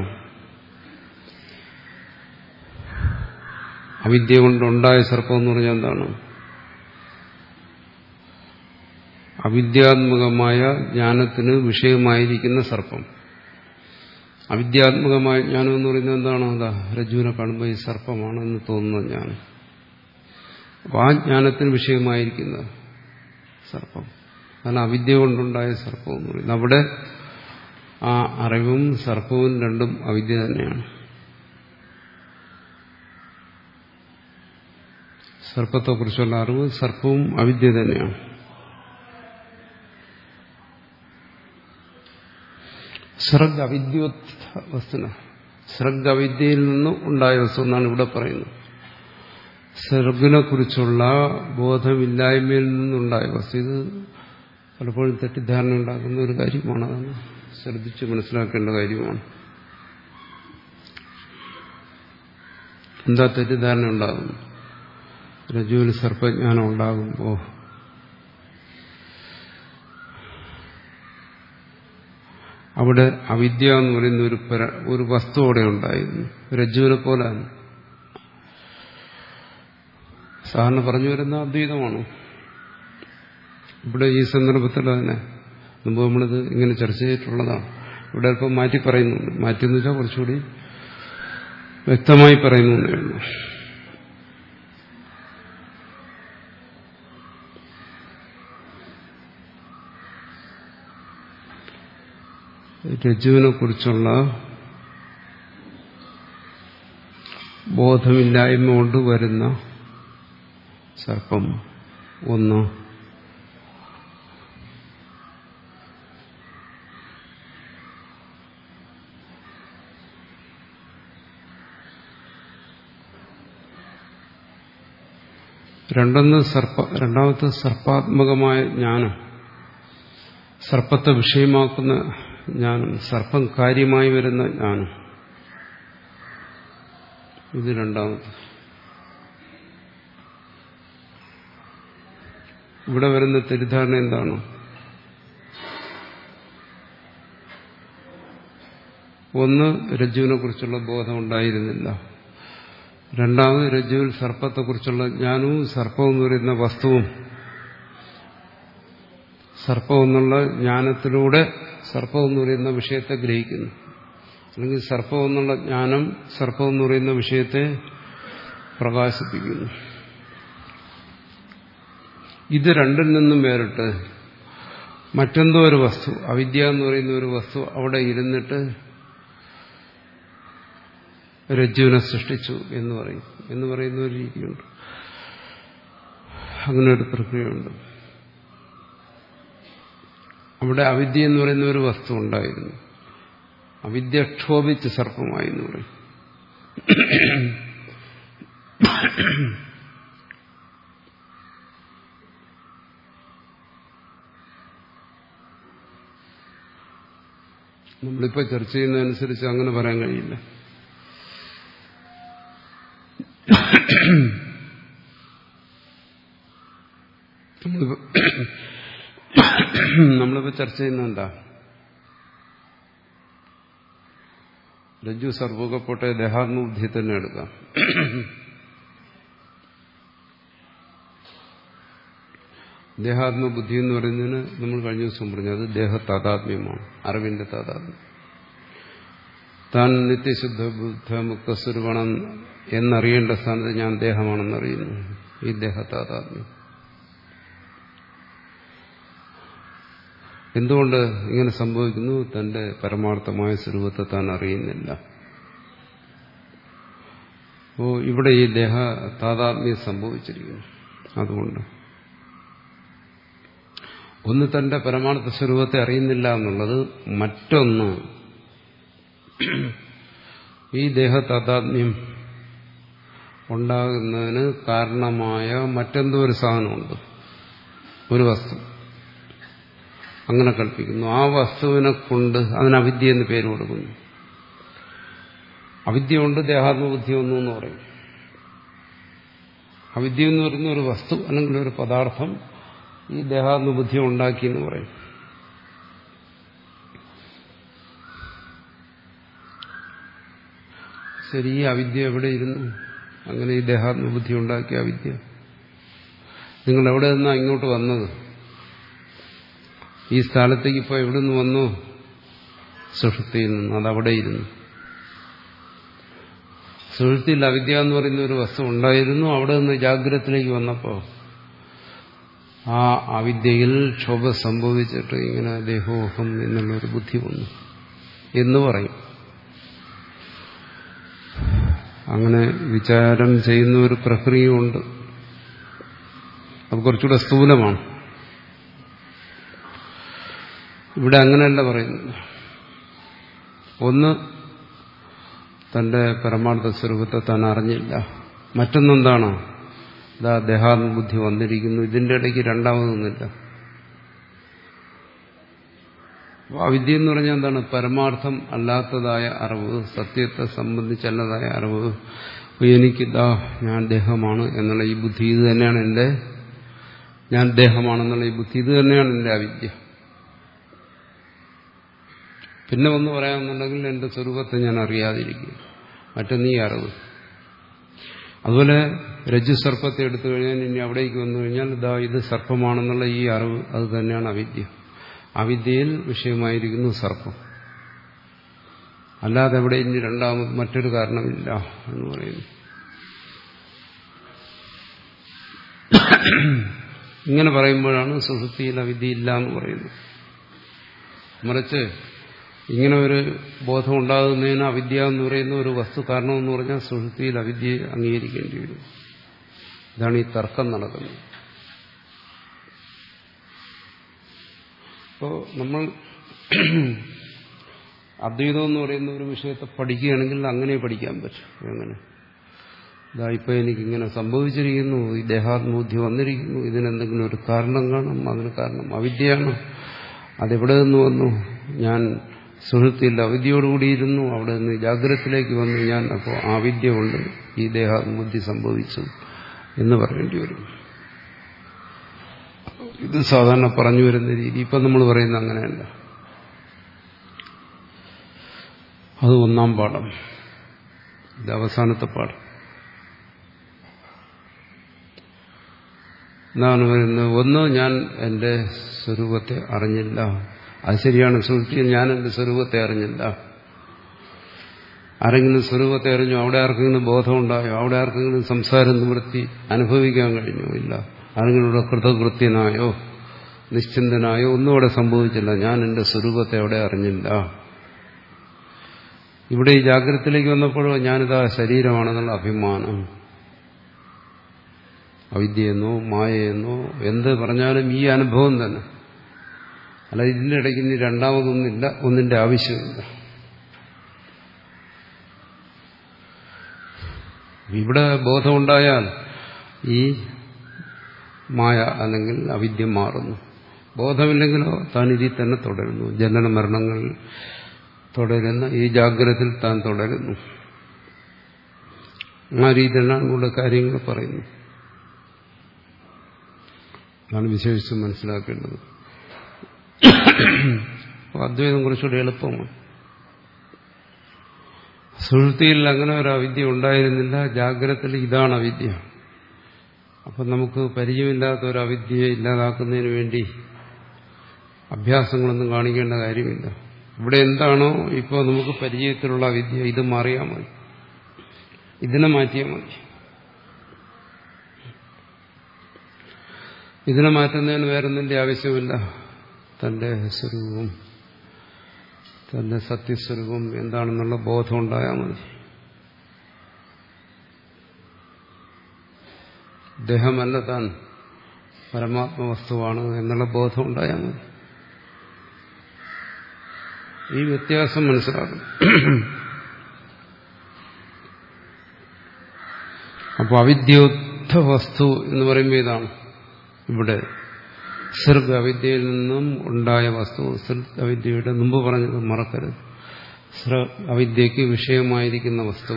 അവിദ്യ കൊണ്ടുണ്ടായ സർപ്പം എന്ന് പറഞ്ഞാൽ എന്താണ്? അവിദ്യാത്മകമായ ജ്ഞാനത്തിന് വിഷയമായിരിക്കുന്ന സർപ്പം. അവിദ്യാത്മകമായ ജ്ഞാനം എന്ന് പറയുന്നത് എന്താണ്? അതാ രജ്ജുവിനെ കാണുമ്പോൾ ഈ സർപ്പമാണെന്ന് തോന്നുന്ന ജ്ഞാനം. അപ്പോൾ ആ ജ്ഞാനത്തിന് വിഷയമായിരിക്കുന്ന സർപ്പം, അതാണ് അവിദ്യ കൊണ്ടുണ്ടായ സർപ്പം എന്ന് പറയുന്നത്. അവിടെ ആ അറിവും സർപ്പവും രണ്ടും അവിദ്യ തന്നെയാണ്. സർപ്പത്തെക്കുറിച്ചുള്ള അറിവ് സർപ്പവും അവിദ്യ തന്നെയാണ്. സൃഗ് അവിദ്യോത്ഥ വസ്തുന, സൃഗ് അവിദ്യയിൽ നിന്ന് ഉണ്ടായ വസ്തു എന്നാണ് ഇവിടെ പറയുന്നത്. സൃഗിനെ കുറിച്ചുള്ള ബോധമില്ലായ്മയിൽ നിന്നുണ്ടായ വസ്തു. ഇത് പലപ്പോഴും തെറ്റിദ്ധാരണ ഉണ്ടാക്കുന്ന ഒരു കാര്യമാണ്. അതാണ് ശ്രദ്ധിച്ച് മനസ്സിലാക്കേണ്ട കാര്യമാണ്. എന്താ തെറ്റിദ്ധാരണ ഉണ്ടാകുന്നു? രജ്ജുവിൽ സർപ്പജ്ഞാനം ഉണ്ടാകുമ്പോൾ അവിടെ അവിദ്യ എന്ന് പറയുന്ന ഒരു ഒരു വസ്തു അവിടെ ഉണ്ടായിരുന്നു. രജ്ജുവിനെ പോലാണ്. സാധാരണ പറഞ്ഞു വരുന്ന അദ്വൈതമാണ്. ഇവിടെ ഈ സന്ദർഭത്തിൽ അതിനെ മുമ്പ് നമ്മളിത് ഇങ്ങനെ ചർച്ച ചെയ്തിട്ടുള്ളതാണ്. ഇവിടെ അല്പം മാറ്റി പറയുന്നുണ്ട്. മാറ്റിയെന്ന് വെച്ചാൽ കുറച്ചുകൂടി വ്യക്തമായി പറയുന്നു. രജ്ജുവിനെ കുറിച്ചുള്ള ബോധമില്ലായ്മ കൊണ്ട് വരുന്ന സർപ്പം ഒന്ന്. രണ്ടൊന്ന് സർപ്പ രണ്ടാമത്തെ സർപ്പാത്മകമായ ജ്ഞാനം, സർപ്പത്തെ വിഷയമാക്കുന്ന ജ്ഞാനം, സർപ്പം കാര്യമായി വരുന്ന ജ്ഞാനം. ഇത് രണ്ടാമത്. ഇവിടെ വരുന്ന തെറ്റിദ്ധാരണ എന്താണ്? ഒന്ന്, രജ്ജുവിനെ കുറിച്ചുള്ള ബോധം ഉണ്ടായിരുന്നില്ല. രണ്ടാമത്, രജ്ജുവിൽ സർപ്പത്തെക്കുറിച്ചുള്ള ജ്ഞാനവും സർപ്പം എന്ന് പറയുന്ന വസ്തുവും സർപ്പം എന്നുള്ള ജ്ഞാനത്തിലൂടെ സർപ്പം എന്ന് പറയുന്ന വിഷയത്തെ ഗ്രഹിക്കുന്നു. അല്ലെങ്കിൽ സർപ്പം എന്നുള്ള ജ്ഞാനം സർപ്പം എന്ന് പറയുന്ന വിഷയത്തെ പ്രകാശിപ്പിക്കുന്നു. ഇത് രണ്ടിൽ നിന്നും വേറിട്ട് മറ്റെന്തോ ഒരു വസ്തു, അവിദ്യ എന്ന് പറയുന്ന ഒരു വസ്തു അവിടെ ഇരുന്നിട്ട് രജ്ജുവിനെ സൃഷ്ടിച്ചു എന്ന് പറയും എന്ന് പറയുന്ന ഒരു രീതിയുണ്ട്. അങ്ങനെ ഒരു പ്രക്രിയയുണ്ട്. അവിടെ അവിദ്യ എന്ന് പറയുന്ന ഒരു വസ്തു ഉണ്ടായിരുന്നു. അവിദ്യ ക്ഷോഭിച്ച് സർപ്പമായി എന്ന് പറയും. നമ്മളിപ്പോൾ ചർച്ച ചെയ്യുന്നതനുസരിച്ച് അങ്ങനെ പറയാൻ കഴിയില്ല. നമ്മളിപ്പോൾ ചർച്ച ചെയ്യുന്ന എന്താ? രജ്ജു സർവ്വക പോട്ടെ, ദേഹാത്മബുദ്ധി തന്നെ എടുക്കാം. ദേഹാത്മബുദ്ധി എന്ന് പറയുന്നതിന് നമ്മൾ കഴിഞ്ഞ ദിവസം പറഞ്ഞു, അത് ദേഹതാതാത്മ്യമാണ്, അറിവിന്റെ താതാത്മ്യം. താൻ നിത്യശുദ്ധ ബുദ്ധ മുക്തസ്വരൂപണം എന്നറിയേണ്ട സ്ഥാനത്ത് ഞാൻ ദേഹമാണെന്നറിയുന്നു. ഈ ദേഹതാതാത്മ്യം എന്തുകൊണ്ട് ഇങ്ങനെ സംഭവിക്കുന്നു? തന്റെ പരമാർത്ഥമായ സ്വരൂപത്തെ താൻ അറിയുന്നില്ല. അപ്പോൾ ഇവിടെ ഈ ദേഹ താതാത്മ്യം സംഭവിച്ചിരിക്കുന്നു. അതുകൊണ്ട് ഒന്ന്, തന്റെ പരമാർത്ഥ സ്വരൂപത്തെ അറിയുന്നില്ല എന്നുള്ളത്. മറ്റൊന്ന്, ഈ ദേഹ താതാത്മ്യം ഉണ്ടാകുന്നതിന് കാരണമായ മറ്റെന്തോ ഒരു സാധനമുണ്ട്, ഒരു വസ്തു. അങ്ങനെ കൽപ്പിക്കുന്നു. ആ വസ്തുവിനെ കൊണ്ട് അതിന് അവിദ്യ എന്ന് പേര് കൊടുക്കുന്നു. അവിദ്യ കൊണ്ട് ദേഹാത്മബുദ്ധി ഒന്നു എന്ന് പറയും. അവിദ്യ എന്ന് പറയുന്ന ഒരു വസ്തു അല്ലെങ്കിൽ ഒരു പദാർത്ഥം ഈ ദേഹാത്മബുദ്ധി ഉണ്ടാക്കി എന്ന് പറയും. ശരി, ഈ അവിദ്യ എവിടെ ഇരുന്നു? അങ്ങനെ ഈ ദേഹാത്മബുദ്ധി ഉണ്ടാക്കിയ അവിദ്യ നിങ്ങൾ എവിടെ നിന്നാ ഇങ്ങോട്ട് വന്നത്? ഈ സ്ഥലത്തേക്ക് ഇപ്പോൾ എവിടെ നിന്ന് വന്നു? സുഷുപ്തിയിൽ നിന്ന്. അതവിടെ ഇരുന്നു. സുഷുപ്തിയിൽ അവിദ്യ എന്ന് പറയുന്ന ഒരു വസ്തു ഉണ്ടായിരുന്നു. അവിടെ നിന്ന് ജാഗ്രതത്തിലേക്ക് വന്നപ്പോൾ ആ അവിദ്യയിൽ ക്ഷോഭ സംഭവിച്ചിട്ട് ഇങ്ങനെ ദേഹോഹം എന്നുള്ളൊരു ബുദ്ധി വന്നു എന്ന് പറയും. അങ്ങനെ വിചാരം ചെയ്യുന്ന ഒരു പ്രക്രിയയുണ്ട്. അത് കുറച്ചുകൂടെ സ്ഥൂലമാണ്. ഇവിടെ അങ്ങനെയല്ല പറയുന്നത്. ഒന്ന്, തന്റെ പരമാർത്ഥ സ്വരൂപത്തെ താൻ അറിഞ്ഞില്ല. മറ്റൊന്നെന്താണ്? ഇതാ ദേഹാത്മബുദ്ധി വന്നിരിക്കുന്നു. ഇതിന്റെ ഇടയ്ക്ക് രണ്ടാമതൊന്നുമില്ല. അവിദ്യ എന്ന് പറഞ്ഞാൽ എന്താണ്? പരമാർത്ഥം അല്ലാത്തതായ അറിവ്, സത്യത്തെ സംബന്ധിച്ചല്ലതായ അറിവ്. എനിക്കിതാ ഞാൻ ദേഹമാണ് എന്നുള്ള ഈ ബുദ്ധി, ഇത് തന്നെയാണ് എൻ്റെ ഞാൻ ദേഹമാണെന്നുള്ള ഈ ബുദ്ധി, ഇത് തന്നെയാണ് എൻ്റെ അവിദ്യ. പിന്നെ ഒന്ന് പറയാമെന്നുണ്ടെങ്കിൽ എൻ്റെ സ്വരൂപത്തെ ഞാൻ അറിയാതിരിക്കുക, മറ്റൊന്ന് ഈ അറിവ്. അതുപോലെ രജ്ജു സർപ്പത്തെ എടുത്തു കഴിഞ്ഞാൽ ഇനി അവിടേക്ക് വന്നു കഴിഞ്ഞാൽ ഇതാ ഇത് സർപ്പമാണെന്നുള്ള ഈ അറിവ്, അത് തന്നെയാണ് അവിദ്യ. അവിദ്യയിൽ വിഷയമായിരിക്കുന്നു സർപ്പം. അല്ലാതെ അവിടെ ഇനി രണ്ടാമത് മറ്റൊരു കാരണമില്ല എന്ന് പറയുന്നു. ഇങ്ങനെ പറയുമ്പോഴാണ് സുഷുപ്തിയിൽ അവിദ്യയില്ല എന്ന് പറയുന്നത്. മറിച്ച് ഇങ്ങനെ ഒരു ബോധം ഉണ്ടാകുന്നതിന് അവിദ്യ എന്ന് പറയുന്ന ഒരു വസ്തു കാരണം എന്ന് പറഞ്ഞാൽ സുഷുപ്തിയിൽ അവിദ്യയെ അംഗീകരിക്കേണ്ടി വരും. ഇതാണ് ഈ തർക്കം നടക്കുന്നത്. അപ്പോൾ നമ്മൾ അദ്വൈതം എന്ന് പറയുന്ന ഒരു വിഷയത്തെ പഠിക്കുകയാണെങ്കിൽ അങ്ങനെ പഠിക്കാൻ പറ്റും. എങ്ങനെ ഇതാ ഇപ്പം എനിക്കിങ്ങനെ സംഭവിച്ചിരിക്കുന്നു, ഈ ദേഹാത്മബുദ്ധി വന്നിരിക്കുന്നു, ഇതിനെന്തെങ്കിലും ഒരു കാരണം കാണും. അതിന് കാരണം അവിദ്യയാണ്. അതെവിടെ നിന്ന് വന്നു? ഞാൻ സുഹൃത്തിൽ അവിദ്യയോടുകൂടിയിരുന്നു, അവിടെ നിന്ന് ജാഗ്രതത്തിലേക്ക് വന്നു ഞാൻ. അപ്പോൾ ആ വിദ്യ കൊണ്ട് ഈ ദേഹാത്മബുദ്ധി സംഭവിച്ചു എന്ന് പറയേണ്ടി വരും. ഇത് സാധാരണ പറഞ്ഞു വരുന്ന രീതി. ഇപ്പം നമ്മൾ പറയുന്നത് അങ്ങനെയല്ല. അത് ഒന്നാം പാഠം. ഇത് അവസാനത്തെ പാഠം. എന്താണ് പറയുന്നത്? ഒന്ന്, ഞാൻ എൻ്റെ സ്വരൂപത്തെ അറിഞ്ഞില്ല. അത് ശരിയാണ്. സുഹൃത്തിയിൽ ഞാൻ എൻ്റെ സ്വരൂപത്തെ അറിഞ്ഞില്ല. ആരെങ്കിലും സ്വരൂപത്തെ അറിഞ്ഞു, അവിടെ ആർക്കെങ്കിലും ബോധമുണ്ടായോ? അവിടെ ആർക്കെങ്കിലും സംസാരം നിവൃത്തി അനുഭവിക്കാൻ കഴിഞ്ഞോ? ഇല്ല. ആരെങ്കിലും ഇവിടെ കൃതകൃത്യനായോ നിശ്ചിന്തനായോ ഒന്നും അവിടെ സംഭവിച്ചില്ല. ഞാൻ എൻ്റെ സ്വരൂപത്തെ അവിടെ അറിഞ്ഞില്ല. ഇവിടെ ഈ ജാഗ്രതത്തിലേക്ക് വന്നപ്പോഴോ ഞാനിതാ ശരീരമാണെന്നുള്ള അഭിമാനം, അവിദ്യയെന്നോ മായയെന്നോ എന്ത് പറഞ്ഞാലും ഈ അനുഭവം തന്നെ. അല്ല, ഇതിൻ്റെ ഇടയ്ക്ക് ഇനി രണ്ടാമതൊന്നില്ല, ഒന്നിന്റെ ആവശ്യമില്ല. ഇവിടെ ബോധമുണ്ടായാൽ ഈ മായ അല്ലെങ്കിൽ അവിദ്യ മാറുന്നു. ബോധമില്ലെങ്കിലോ താൻ ഇതിൽ തന്നെ തുടരുന്നു. ജനന മരണങ്ങൾ തുടരുന്ന ഈ ജാഗ്രതയിൽ താൻ തുടരുന്നു. ആ രീതിയിലാണ് ഇവിടെ കാര്യങ്ങൾ പറയുന്നത്. അതാണ് വിശേഷിച്ച് മനസ്സിലാക്കേണ്ടത്. അദ്വൈതം കുറച്ചുകൂടി എളുപ്പമാണ്. സുഷുപ്തിയിൽ അങ്ങനെ ഒരു അവിദ്യ ഉണ്ടായിരുന്നില്ല, ജാഗ്രതയിൽ ഇതാണ് അവിദ്യ. അപ്പം നമുക്ക് പരിചയമില്ലാത്ത ഒരു അവിദ്യയെ ഇല്ലാതാക്കുന്നതിന് വേണ്ടി അഭ്യാസങ്ങളൊന്നും കാണിക്കേണ്ട കാര്യമില്ല. ഇവിടെ എന്താണോ ഇപ്പോൾ നമുക്ക് പരിചയത്തിലുള്ള അവിദ്യ, ഇത് മാറിയാൽ മതി, ഇതിനെ മാറ്റിയാൽ മതി. ഇതിനെ മാറ്റുന്നതിന് വേറൊന്നിന്റെ ആവശ്യമില്ല. തന്റെ സ്വരൂപം, തന്റെ സത്യസ്വരൂപം എന്താണെന്നുള്ള ബോധം ഉണ്ടായാൽ മതി. ദേഹമല്ല താൻ പരമാത്മവസ്തുവാണ് എന്നുള്ള ബോധം ഉണ്ടായാൽ മതി. ഈ വ്യത്യാസം മനസ്സിലാക്കണം. അപ്പോൾ അവിദ്യോത്ഥ വസ്തു എന്ന് പറയുമ്പോൾ ഇതാണ്. ഇവിടെ സൃഗ് അവിദ്യയിൽ നിന്നും ഉണ്ടായ വസ്തു, സൃഗ് അവിദ്യയുടെ മുമ്പ് പറഞ്ഞത് മറക്കരുത്. സൃഗ് അവിദ്യയ്ക്ക് വിഷയമായിരിക്കുന്ന വസ്തു,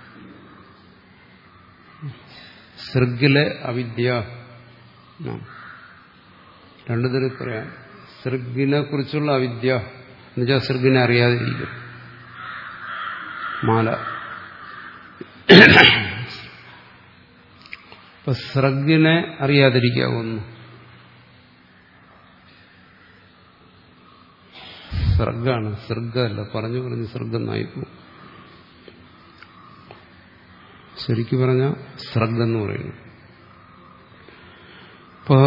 സൃഗിലെ അവിദ്യ. രണ്ടു തരം പറയാം. സൃഗിനെ കുറിച്ചുള്ള അവിദ്യ എന്നുവെച്ചാൽ സൃഗിനെ അറിയാതിരിക്കും. മാല. അപ്പൊ സൃഗിനെ അറിയാതിരിക്കാവുന്നു. സൃഗാണ്, സൃഗല്ല. പറഞ്ഞു പറഞ്ഞ് സൃഗെന്നായിപ്പോ. ശരിക്കും പറഞ്ഞ സൃഗെന്ന് പറയുന്നു. ഇപ്പോ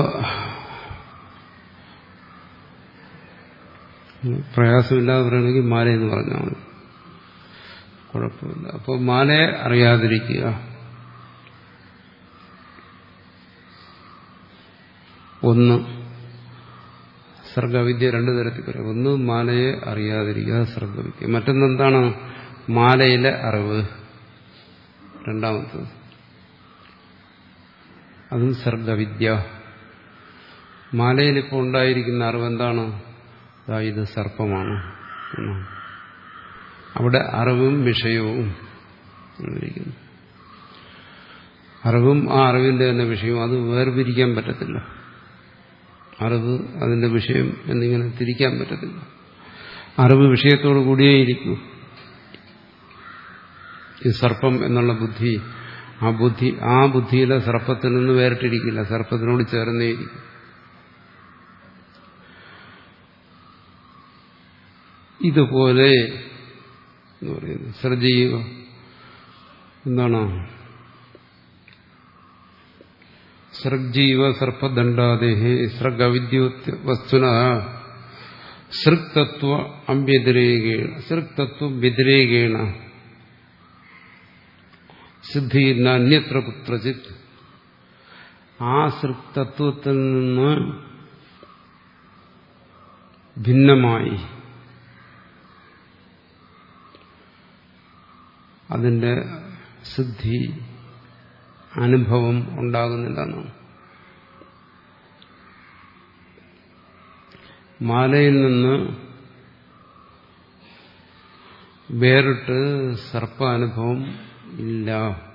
പ്രയാസമില്ലാതെ പറയണമെങ്കിൽ മാലയെന്ന് പറഞ്ഞാൽ മതി, കുഴപ്പമില്ല. അപ്പോൾ മാലയെ അറിയാതിരിക്കുക. ഒന്ന്, സർഗവിദ്യ രണ്ടു തരത്തിൽ പറയാം. ഒന്ന് മാലയെ അറിയാതിരിക്കുക, സർഗവിദ്യ. മറ്റൊന്നെന്താണ്? മാലയിലെ അറിവ്, രണ്ടാമത്തത്. അതും സർഗവിദ്യ. മാലയിലിപ്പോൾ ഉണ്ടായിരിക്കുന്ന അറിവ് എന്താണ്? ഇത് സർപ്പമാണ് എന്നാണ്. അവിടെ അറിവും വിഷയവും ഇരിക്കുന്നു. അറിവും ആ അറിവിന്റെ തന്നെ വിഷയവും, അത് വേർപിരിക്കാൻ പറ്റത്തില്ല. അറിവ് അതിന്റെ വിഷയം എന്നിങ്ങനെ തിരിക്കാൻ പറ്റത്തില്ല. അറിവ് വിഷയത്തോടു കൂടിയേ ഇരിക്കൂ. ഈ സർപ്പം എന്നുള്ള ബുദ്ധി, ആ ബുദ്ധി ആ ബുദ്ധിയിലെ സർപ്പത്തിൽ നിന്ന് വേറിട്ടിരിക്കില്ല, സർപ്പത്തിനോട് ചേർന്നേയിരിക്കും. ഇതുപോലെ എന്ന് പറയുന്നത് സൃജീവ എന്താണ്? സൃജീവ സർപ്പദണ്ഡാദേഹേ സൃഗവിദ്യുത് വസ്തുന സൃക്തത്വ അഭ്യതിരേകേണ സൃക്തത്വം വ്യതിരേകേണ സിദ്ധിയില്ല അന്യത്ര കുത്രചിത്. ആ സൃക്തത്വത്തിൽ നിന്ന് ഭിന്നമായി അതിന്റെ സിദ്ധി അനുഭവം ഉണ്ടാകുന്നില്ലെന്നാണ്. മാലയിൽ നിന്ന് വേറിട്ട് സർപ്പാനുഭവം ഇല്ല.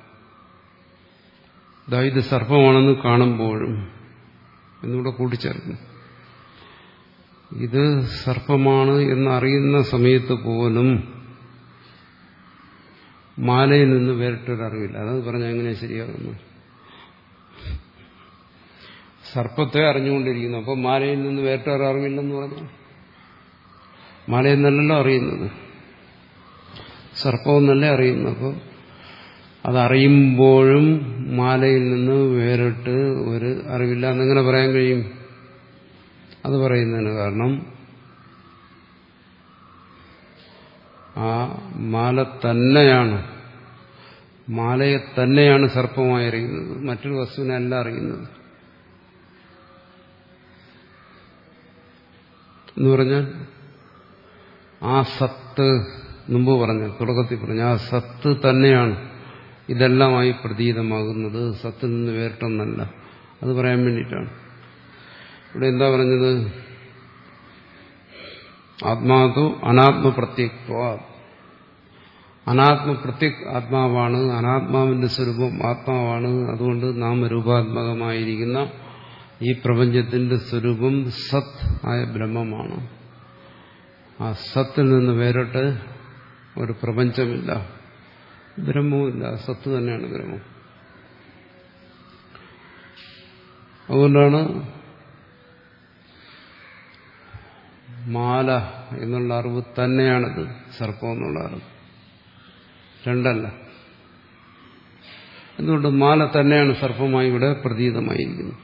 ഇത് സർപ്പമാണെന്ന് കാണുമ്പോഴും എന്നിവിടെ കൂട്ടിച്ചേർക്കുന്നു. ഇത് സർപ്പമാണ് എന്നറിയുന്ന സമയത്ത് പോലും മാലയിൽ നിന്ന് വേറിട്ടൊരറിവില്ല. അത് പറഞ്ഞാൽ എങ്ങനെയാ ശരിയാകുന്നു? സർപ്പത്തെ അറിഞ്ഞുകൊണ്ടിരിക്കുന്നു, അപ്പോൾ മാലയിൽ നിന്ന് വേറിട്ടൊരറിവില്ലെന്ന് പറഞ്ഞു. മാലയിൽ നിന്നല്ലല്ലോ അറിയുന്നത്, സർപ്പമെന്നല്ലേ അറിയുന്നത്. അപ്പോൾ അതറിയുമ്പോഴും മാലയിൽ നിന്ന് വേറിട്ട് ഒരു അറിവില്ല എന്നെങ്ങനെ പറയാൻ കഴിയും? അത് പറയുന്നതിന് കാരണം ആ മാല തന്നെയാണ്, മാലയെ തന്നെയാണ് സർപ്പമായി അറിയുന്നത്, മറ്റൊരു വസ്തുവിനെ അല്ല അറിയുന്നത്. എന്ന് പറഞ്ഞാൽ ആ സത്ത്, മുമ്പ് പറഞ്ഞ തുടക്കത്തിൽ പറഞ്ഞ ആ സത്ത് തന്നെയാണ് ഇതെല്ലാമായി പ്രതീതമാകുന്നത്, സത്തിൽ നിന്ന് വേറിട്ടൊന്നല്ല. അത് പറയാൻ വേണ്ടിയിട്ടാണ് ഇവിടെ എന്താ പറഞ്ഞത്? ആത്മാതു അനാത്മപ്രത്യക്വ. അനാത്മപ്രത്യക് ആത്മാവാണ്, അനാത്മാവിന്റെ സ്വരൂപം ആത്മാവാണ്. അതുകൊണ്ട് നാമരൂപാത്മകമായിരിക്കുന്ന ഈ പ്രപഞ്ചത്തിന്റെ സ്വരൂപം സത് ആയ ബ്രഹ്മമാണ്. ആ സത്തിൽ നിന്ന് വേറിട്ട് ഒരു പ്രപഞ്ചമില്ല, ബ്രഹ്മവുമില്ല, സത്ത് തന്നെയാണ് ബ്രഹ്മം. അതുകൊണ്ടാണ് മാല എന്നുള്ള അറിവ് തന്നെയാണിത്, സർപ്പം എന്നുള്ള അറിവ് രണ്ടല്ല. എന്തുകൊണ്ട്? മാല തന്നെയാണ് സർപ്പമായി ഇവിടെ പ്രതീതമായിരിക്കുന്നത്.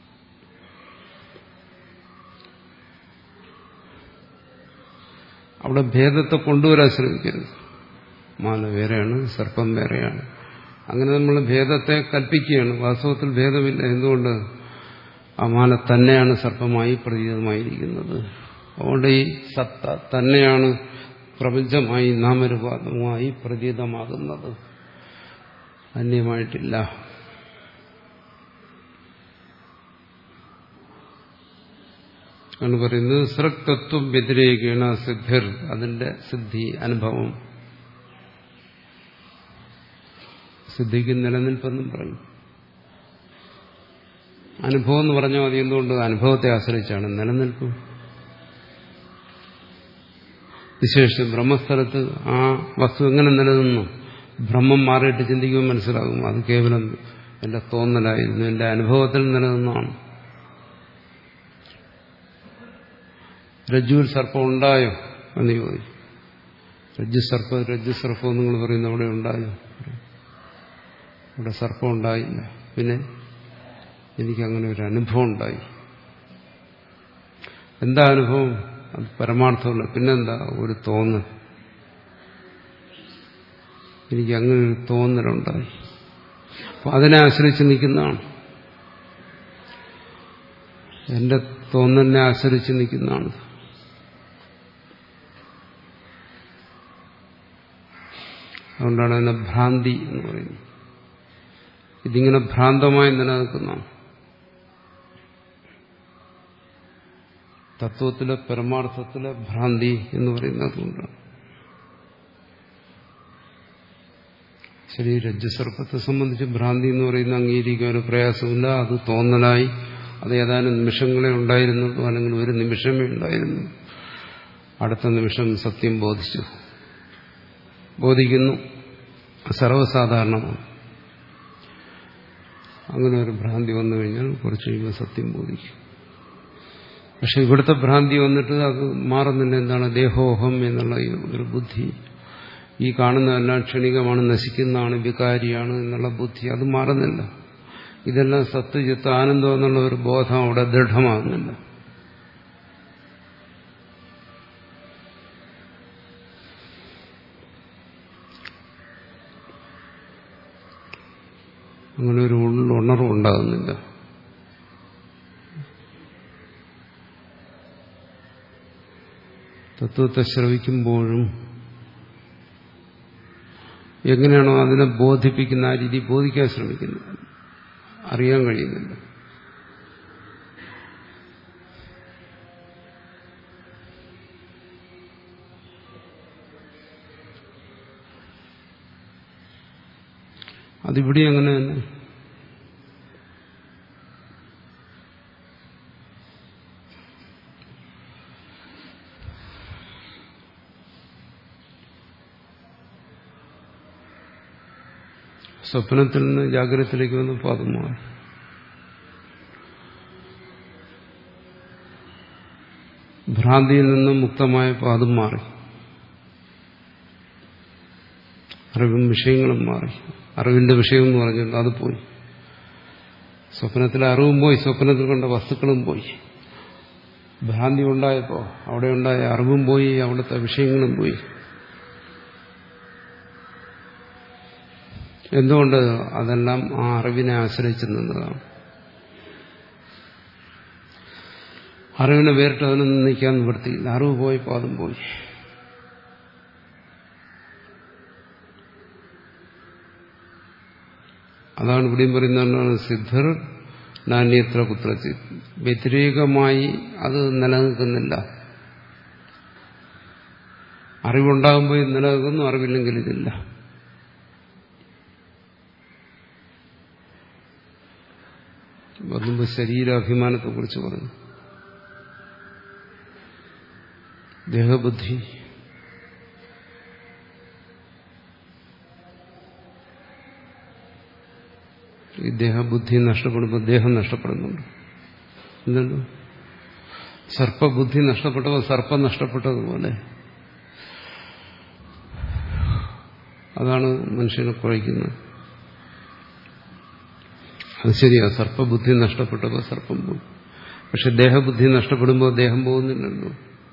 അവിടെ ഭേദത്തെ കൊണ്ടുവരാൻ ശ്രമിക്കരുത്. മാല വേറെയാണ്, സർപ്പം വേറെയാണ്, അങ്ങനെ നമ്മൾ ഭേദത്തെ കൽപ്പിക്കുകയാണ്. വാസ്തവത്തിൽ ഭേദമില്ല. എന്തുകൊണ്ട്? ആ മാല തന്നെയാണ് സർപ്പമായി പ്രതീതമായിരിക്കുന്നത്. അതുകൊണ്ട് ഈ സത്ത തന്നെയാണ് പ്രപഞ്ചമായി നാമരൂപാത്മകമായി പ്രതീതമാകുന്നത്, അന്യമായിട്ടില്ല. ആണ് പറയുന്നത് സൃക്തത്വം വ്യതിരേകേണ സിദ്ധിർ, അതിന്റെ സിദ്ധി അനുഭവം. സിദ്ധിക്ക് നിലനിൽപ്പെന്നും പറയും. അനുഭവം എന്ന് പറഞ്ഞാൽ മതി. എന്തുകൊണ്ട്? അനുഭവത്തെ ആശ്രയിച്ചാണ് നിലനിൽപ്പ്. വിശേഷിച്ച് ബ്രഹ്മസ്ഥലത്ത് ആ വസ്തു എങ്ങനെ നിലനിന്നു? ബ്രഹ്മം മാറിയിട്ട് ചിന്തിക്കുമ്പോൾ മനസ്സിലാകും അത് കേവലം എന്റെ തോന്നലായിരുന്നു, എന്റെ അനുഭവത്തിൽ നിലനിന്നാണ്. രജ്ജുവിൽ സർപ്പം ഉണ്ടായോ എന്ന് ചോദിച്ചു. രജ്ജു സർപ്പം രജ്ജു സർപ്പം നിങ്ങൾ പറയുന്ന അവിടെ ഉണ്ടായോ? അവിടെ സർപ്പം ഉണ്ടായില്ല. പിന്നെ എനിക്കങ്ങനെ ഒരു അനുഭവം ഉണ്ടായി. എന്താ അനുഭവം? അത് പരമാർത്ഥമല്ല, പിന്നെന്താ? ഒരു തോന്നൽ. എനിക്ക് അങ്ങനെ ഒരു തോന്നലുണ്ടായി. അപ്പൊ അതിനെ ആശ്രയിച്ച് നിൽക്കുന്നതാണ്, എന്റെ തോന്നലിനെ ആശ്രയിച്ച് നിൽക്കുന്നതാണ്. അതുകൊണ്ടാണ് അതിനെ ഭ്രാന്തി എന്ന് പറയുന്നത്. ഇതിങ്ങനെ ഭ്രാന്തമായി നിലനിൽക്കുന്നതാണ്. തത്വത്തിലെ പരമാർത്ഥത്തിലെ ഭ്രാന്തി എന്ന് പറയുന്നത് കൊണ്ടാണ്. ശരി, രജ്ജുസർപ്പത്തെ സംബന്ധിച്ച് ഭ്രാന്തി എന്ന് പറയുന്ന അംഗീകരിക്കാൻ ഒരു പ്രയാസമില്ല. അത് തോന്നലായി, അത് ഏതാനും നിമിഷങ്ങളെ ഉണ്ടായിരുന്നുള്ളൂ, അല്ലെങ്കിൽ ഒരു നിമിഷമേ ഉണ്ടായിരുന്നു. അടുത്ത നിമിഷം സത്യം ബോധിച്ചു, ബോധിക്കുന്നു, സർവ്വസാധാരണമാണ്. അങ്ങനെ ഒരു ഭ്രാന്തി വന്നു കഴിഞ്ഞാൽ കുറച്ച് കഴിയുമ്പോൾ സത്യം ബോധിക്കും. പക്ഷെ ഇവിടുത്തെ ഭ്രാന്തി വന്നിട്ട് അത് മാറുന്നില്ല. എന്താണ്? ദേഹോഹം എന്നുള്ള ഒരു ബുദ്ധി, ഈ കാണുന്നതെല്ലാം ക്ഷണികമാണ്, നശിക്കുന്നതാണ്, വികാരിയാണ് എന്നുള്ള ബുദ്ധി, അത് മാറുന്നില്ല. ഇതെല്ലാം സത്ത്, ചിത്ത്, ആനന്ദം എന്നുള്ള ഒരു ബോധം അവിടെ ദൃഢമാകുന്നില്ല. അങ്ങനെ ഒരു ഉണർവ് ഉണ്ടാകുന്നില്ല. തത്വത്തെ ശ്രവിക്കുമ്പോഴും എങ്ങനെയാണോ അതിനെ ബോധിപ്പിക്കുന്ന ആ രീതി ബോധിക്കാൻ ശ്രമിക്കുന്നത്, അറിയാൻ കഴിയുന്നില്ല. അതിവിടെ അങ്ങനെ തന്നെ. സ്വപ്നത്തിൽ നിന്ന് ജാഗ്രതത്തിലേക്ക് വന്ന് പാദം മാറി. ഭ്രാന്തിയിൽ നിന്നും മുക്തമായ പാദം മാറി. അറിവും വിഷയങ്ങളും മാറി. അറിവിന്റെ വിഷയം എന്ന് പറഞ്ഞിട്ടുണ്ട്, അത് പോയി. സ്വപ്നത്തിലെ അറിവും പോയി, സ്വപ്നത്തിൽ കണ്ട വസ്തുക്കളും പോയി. ഭ്രാന്തി ഉണ്ടായപ്പോ അവിടെ ഉണ്ടായ അറിവും പോയി, അവിടുത്തെ വിഷയങ്ങളും പോയി. എന്തുകൊണ്ട്? അതെല്ലാം ആ അറിവിനെ ആശ്രയിച്ചു നിന്നതാണ്. അറിവിനെ വേറിട്ട് അതിനൊന്നും നിൽക്കാൻ നിവൃത്തിയില്ല. അറിവ് പോയി, പാദം പോയി. അതാണ് ഇവിടെയും പറയുന്നതാണ് സിദ്ധർ നാന്യത്ര കുത്രചിത്. വ്യതിരേകമായി അത് നിലനിൽക്കുന്നില്ല. അറിവുണ്ടാകുമ്പോൾ നിലനിൽക്കുന്നു, അറിവില്ലെങ്കിൽ ഇതില്ല. മുമ്പ് ശരീരാഭിമാനത്തെക്കുറിച്ച് പറഞ്ഞു. ദേഹബുദ്ധി ഈ ദേഹബുദ്ധി നഷ്ടപ്പെടുമ്പോൾ ദേഹം നഷ്ടപ്പെടുന്നുണ്ട്. എന്തല്ലോ സർപ്പബുദ്ധി നഷ്ടപ്പെട്ടപ്പോൾ സർപ്പം നഷ്ടപ്പെട്ടതുപോലെ അതാണ് മനുഷ്യനെ കുഴയ്ക്കുന്നത്. അത് ശരിയാ, സർപ്പബുദ്ധി നഷ്ടപ്പെട്ടപ്പോൾ സർപ്പം പോകും. പക്ഷെ ദേഹബുദ്ധി നഷ്ടപ്പെടുമ്പോൾ ദേഹം പോകുന്നില്ലല്ലോ.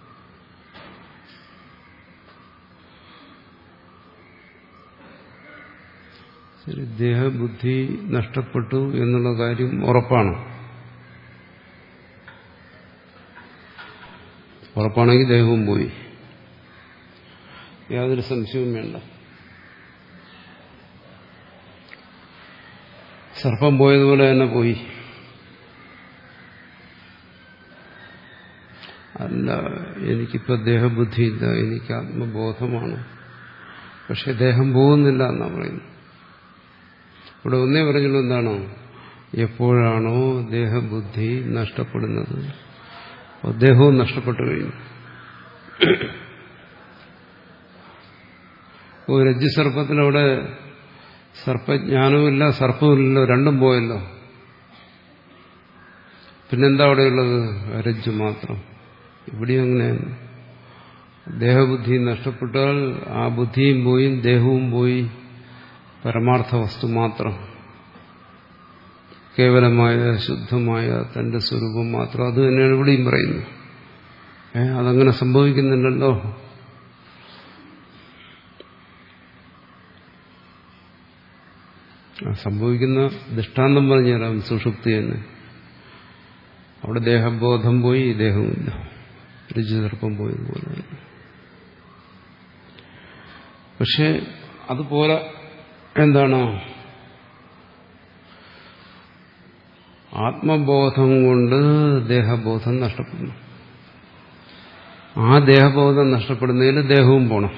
ശരി, ദേഹബുദ്ധി നഷ്ടപ്പെട്ടു എന്നുള്ള കാര്യം ഉറപ്പാണ്. ഉറപ്പാണെങ്കിൽ ദേഹവും പോയി, യാതൊരു സംശയവും വേണ്ട. സർപ്പം പോയതുപോലെ തന്നെ പോയി. അല്ല, എനിക്കിപ്പോൾ ദേഹബുദ്ധിയില്ല, എനിക്ക് ആത്മബോധമാണ്, പക്ഷെ ദേഹം പോകുന്നില്ല എന്നാ പറയുന്നു. ഇവിടെ ഒന്നേ പറഞ്ഞുള്ളൂ, എന്താണോ എപ്പോഴാണോ ദേഹബുദ്ധി നഷ്ടപ്പെടുന്നത് ദേഹവും നഷ്ടപ്പെട്ടു കഴിഞ്ഞു. രജ്ജുസർപ്പത്തിലവിടെ സർപ്പജ്ഞാനവുമില്ല, സർപ്പവുമില്ലല്ലോ, രണ്ടും പോയല്ലോ. പിന്നെന്താ അവിടെയുള്ളത്? രജ്ജു മാത്രം. ഇവിടെയും അങ്ങനെയാണ്. ദേഹബുദ്ധി നഷ്ടപ്പെട്ടാൽ ആ ബുദ്ധിയും പോയി, ദേഹവും പോയി, പരമാർത്ഥ വസ്തു മാത്രം, കേവലമായ ശുദ്ധമായ തന്റെ സ്വരൂപം മാത്രം. അത് തന്നെയാണ് ഇവിടെയും പറയുന്നത്. ഏ അതങ്ങനെ സംഭവിക്കുന്നില്ലല്ലോ. സംഭവിക്കുന്ന ദൃഷ്ടാന്തം പറഞ്ഞുതരാം. സുഷുപ്തി തന്നെ. അവിടെ ദേഹബോധം പോയി, ദേഹമില്ല. രുചിസർപ്പം പോയതുപോലെ. പക്ഷെ അതുപോലെ എന്താണ്? ആത്മബോധം കൊണ്ട് ദേഹബോധം നഷ്ടപ്പെടുന്നു. ആ ദേഹബോധം നഷ്ടപ്പെടുന്നതിൽ ദേഹവും പോണം.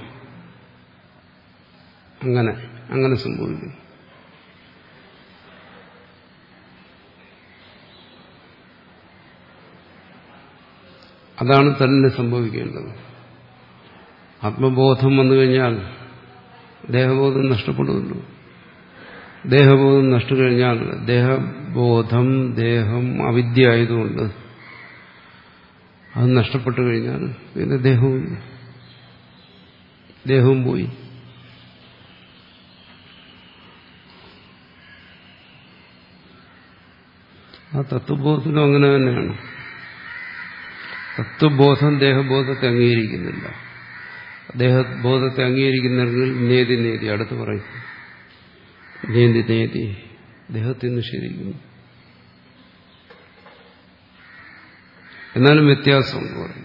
അങ്ങനെ അങ്ങനെ സംഭവിക്കുന്നു. അതാണ് തന്നെ സംഭവിക്കേണ്ടത്. ആത്മബോധം വന്നു കഴിഞ്ഞാൽ ദേഹബോധം നഷ്ടപ്പെടുമല്ലോ. ദേഹബോധം നഷ്ടു കഴിഞ്ഞാൽ ദേഹബോധം ദേഹം അവിദ്യ ആയതുകൊണ്ട് അത് നഷ്ടപ്പെട്ടു കഴിഞ്ഞാൽ പിന്നെ ദേഹവും ദേഹവും പോയി. ആ തത്വബോധത്തിലും അങ്ങനെ തന്നെയാണ്. തത്വബോധം ദേഹബോധത്തെ അംഗീകരിക്കുന്നില്ല. ദേഹബോധത്തെ അംഗീകരിക്കുന്നെങ്കിൽ നേതി നേതി അടുത്ത് പറയും. നേതി നേതി ദേഹത്തെ നിഷേധിക്കുന്നു. എന്നാലും വ്യത്യാസമുണ്ട് പറയും.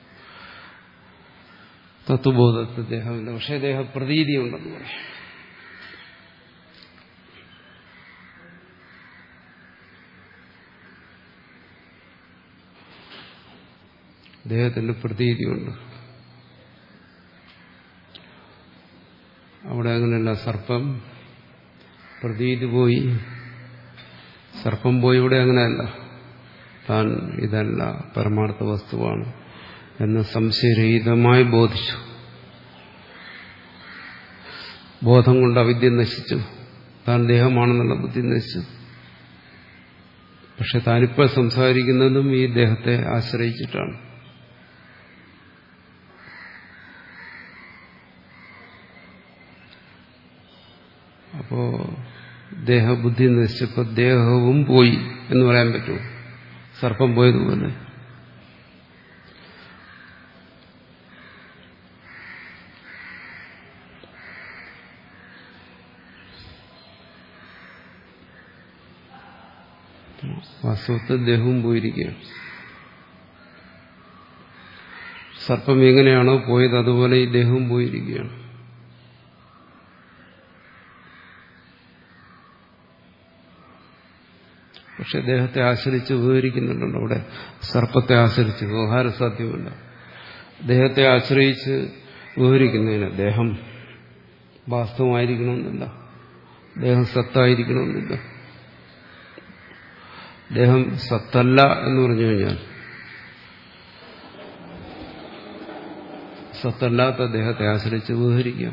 തത്വബോധത്തിൽ ദേഹമില്ല, പക്ഷേ ദേഹപ്രതീതി ഉണ്ടെന്ന് പറയും. ദേഹത്തിന്റെ പ്രതീതിയുണ്ട്. അവിടെ അങ്ങനെയല്ല. സർപ്പം പ്രതീതി പോയി, സർപ്പം പോയി. ഇവിടെ അങ്ങനെയല്ല. താൻ ഇതല്ല, പരമാർത്ഥ വസ്തുവാണ് എന്ന് സംശയരഹിതമായി ബോധിച്ചു. ബോധം കൊണ്ട് അവിദ്യ നശിച്ചു. താൻ ദേഹമാണെന്നുള്ള ബുദ്ധി നശിച്ചു. പക്ഷെ താനിപ്പോൾ സംസാരിക്കുന്നതും ഈ ദേഹത്തെ ആശ്രയിച്ചിട്ടാണ്. അപ്പോ ദേഹബുദ്ധി നശിച്ചപ്പോൾ ദേഹവും പോയി എന്ന് പറയാൻ പറ്റുമോ? സർപ്പം പോയതുപോലെ. വാസ്തവത്തിൽ ദേഹവും പോയിരിക്കുകയാണ്. സർപ്പം എങ്ങനെയാണോ പോയത് അതുപോലെ ഈ ദേഹവും പോയിരിക്കുകയാണ്. പക്ഷെ ദേഹത്തെ ആശ്രയിച്ച് വ്യവഹരിക്കുന്നുണ്ടല്ലോ. അവിടെ സർപ്പത്തെ ആശ്രയിച്ച് വ്യവഹാരം സാധ്യമല്ല. ദേഹത്തെ ആശ്രയിച്ച് വ്യവഹരിക്കുന്നതിന് ദേഹം വാസ്തവമായിരിക്കണമെന്നില്ല, ദേഹം സത്തായിരിക്കണമെന്നില്ല. ദേഹം സത്തല്ല എന്ന് പറഞ്ഞു കഴിഞ്ഞാൽ സത്തല്ലാത്ത ദേഹത്തെ ആശ്രയിച്ച് വ്യവഹരിക്കാം.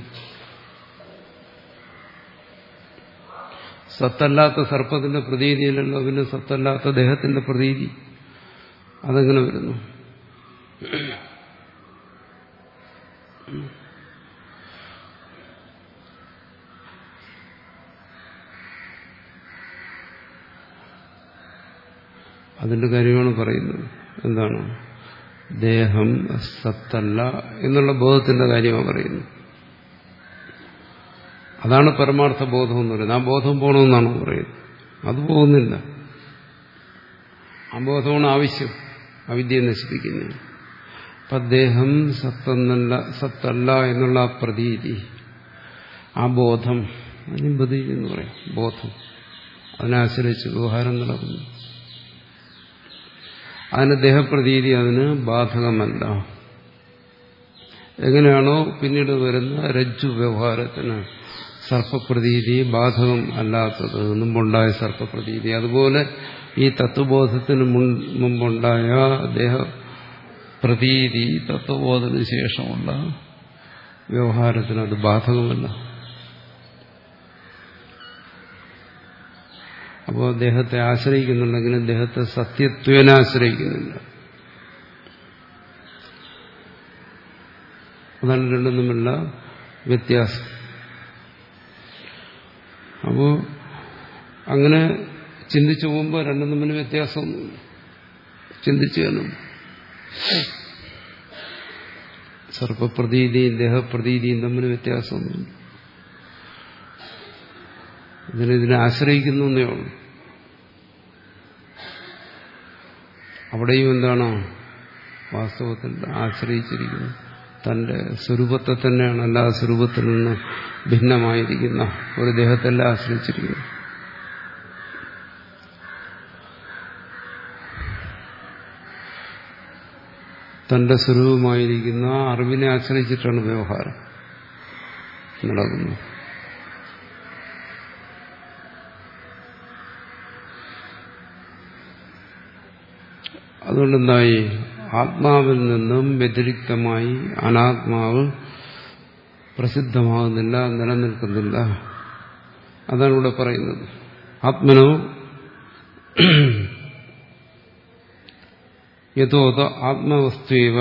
സത്തല്ലാത്ത സർപ്പത്തിന്റെ പ്രതീതിയിലല്ലോ പിന്നെ സത്തല്ലാത്ത ദേഹത്തിന്റെ പ്രതീതി. അതെങ്ങനെ വരുന്നു? അതിന്റെ കാര്യമാണ് പറയുന്നത്. എന്താണ്? ദേഹം സത്തല്ല എന്നുള്ള ബോധത്തിന്റെ കാര്യമാണ് പറയുന്നത്. അതാണ് പരമാർത്ഥ ബോധം എന്ന് പറയുന്നത്. ആ ബോധം പോകണമെന്നാണ് പറയുന്നത്. അത് പോകുന്നില്ല. ആ ബോധമാണ് ആവശ്യം അവിദ്യയെ നശിപ്പിക്കുന്നത്. അപ്പം ദേഹം സത്തെന്നല്ല, സത്തല്ല എന്നുള്ള ആ പ്രതീതി, ആ ബോധം, അതിനും പ്രതീതി എന്ന് പറയാം. ബോധം അതിനെ ആശ്രയിച്ച് വ്യവഹാരം നടക്കുന്നു. അതിന് ദേഹപ്രതീതി അതിന് ബാധകമല്ല. എങ്ങനെയാണോ പിന്നീട് വരുന്ന രജ്ജു വ്യവഹാരത്തിന് സർപ്പപ്രതീതി ബാധകം അല്ലാത്തത്, മുമ്പുണ്ടായ സർപ്പപ്രതീതി, അതുപോലെ ഈ തത്വബോധത്തിന് മുമ്പുണ്ടായ ദേഹപ്രതീതി തത്വബോധത്തിന് ശേഷമുള്ള വ്യവഹാരത്തിന് അത് ബാധകമല്ല. അപ്പോൾ ദേഹത്തെ ആശ്രയിക്കുന്നുണ്ടെങ്കിലും ദേഹത്തെ സത്യത്വേന ആശ്രയിക്കുന്നില്ല. അതാണ് രണ്ടും തമ്മിലുള്ള വ്യത്യാസം. അപ്പോൾ അങ്ങനെ ചിന്തിച്ചു പോകുമ്പോൾ രണ്ടും തമ്മിൽ വ്യത്യാസമൊന്നുമില്ല. ചിന്തിച്ചു കാണും. സർപ്പപ്രതീതിയും ദേഹപ്രതീതിയും തമ്മിൽ വ്യത്യാസമൊന്നുമില്ല. ഇതിനെ ഇതിനെ ആശ്രയിക്കുന്നു എന്നേ ഉള്ളൂ. അവിടെയും എന്താണോ വാസ്തവത്തിൽ ആശ്രയിച്ചിരിക്കുന്നു തന്റെ സ്വരൂപത്തെ തന്നെയാണ്. എല്ലാ സ്വരൂപത്തിൽ നിന്ന് ഭിന്നമായിരിക്കുന്ന ഒരു ദേഹത്തല്ല ആശ്രയിച്ചിരിക്കുന്നു. തന്റെ സ്വരൂപമായിരിക്കുന്ന അറിവിനെ ആശ്രയിച്ചിട്ടാണ് വ്യവഹാരം നടക്കുന്നത്. അതുകൊണ്ടെന്തായി? ആത്മാവിൽ നിന്നും വ്യതിരിക്തമായി അനാത്മാവ് പ്രസിദ്ധമാകുന്നില്ല, നിലനിൽക്കുന്നില്ല. അതാണ് ഇവിടെ പറയുന്നത്. ആത്മനോ യഥോത ആത്മവസ്തുവ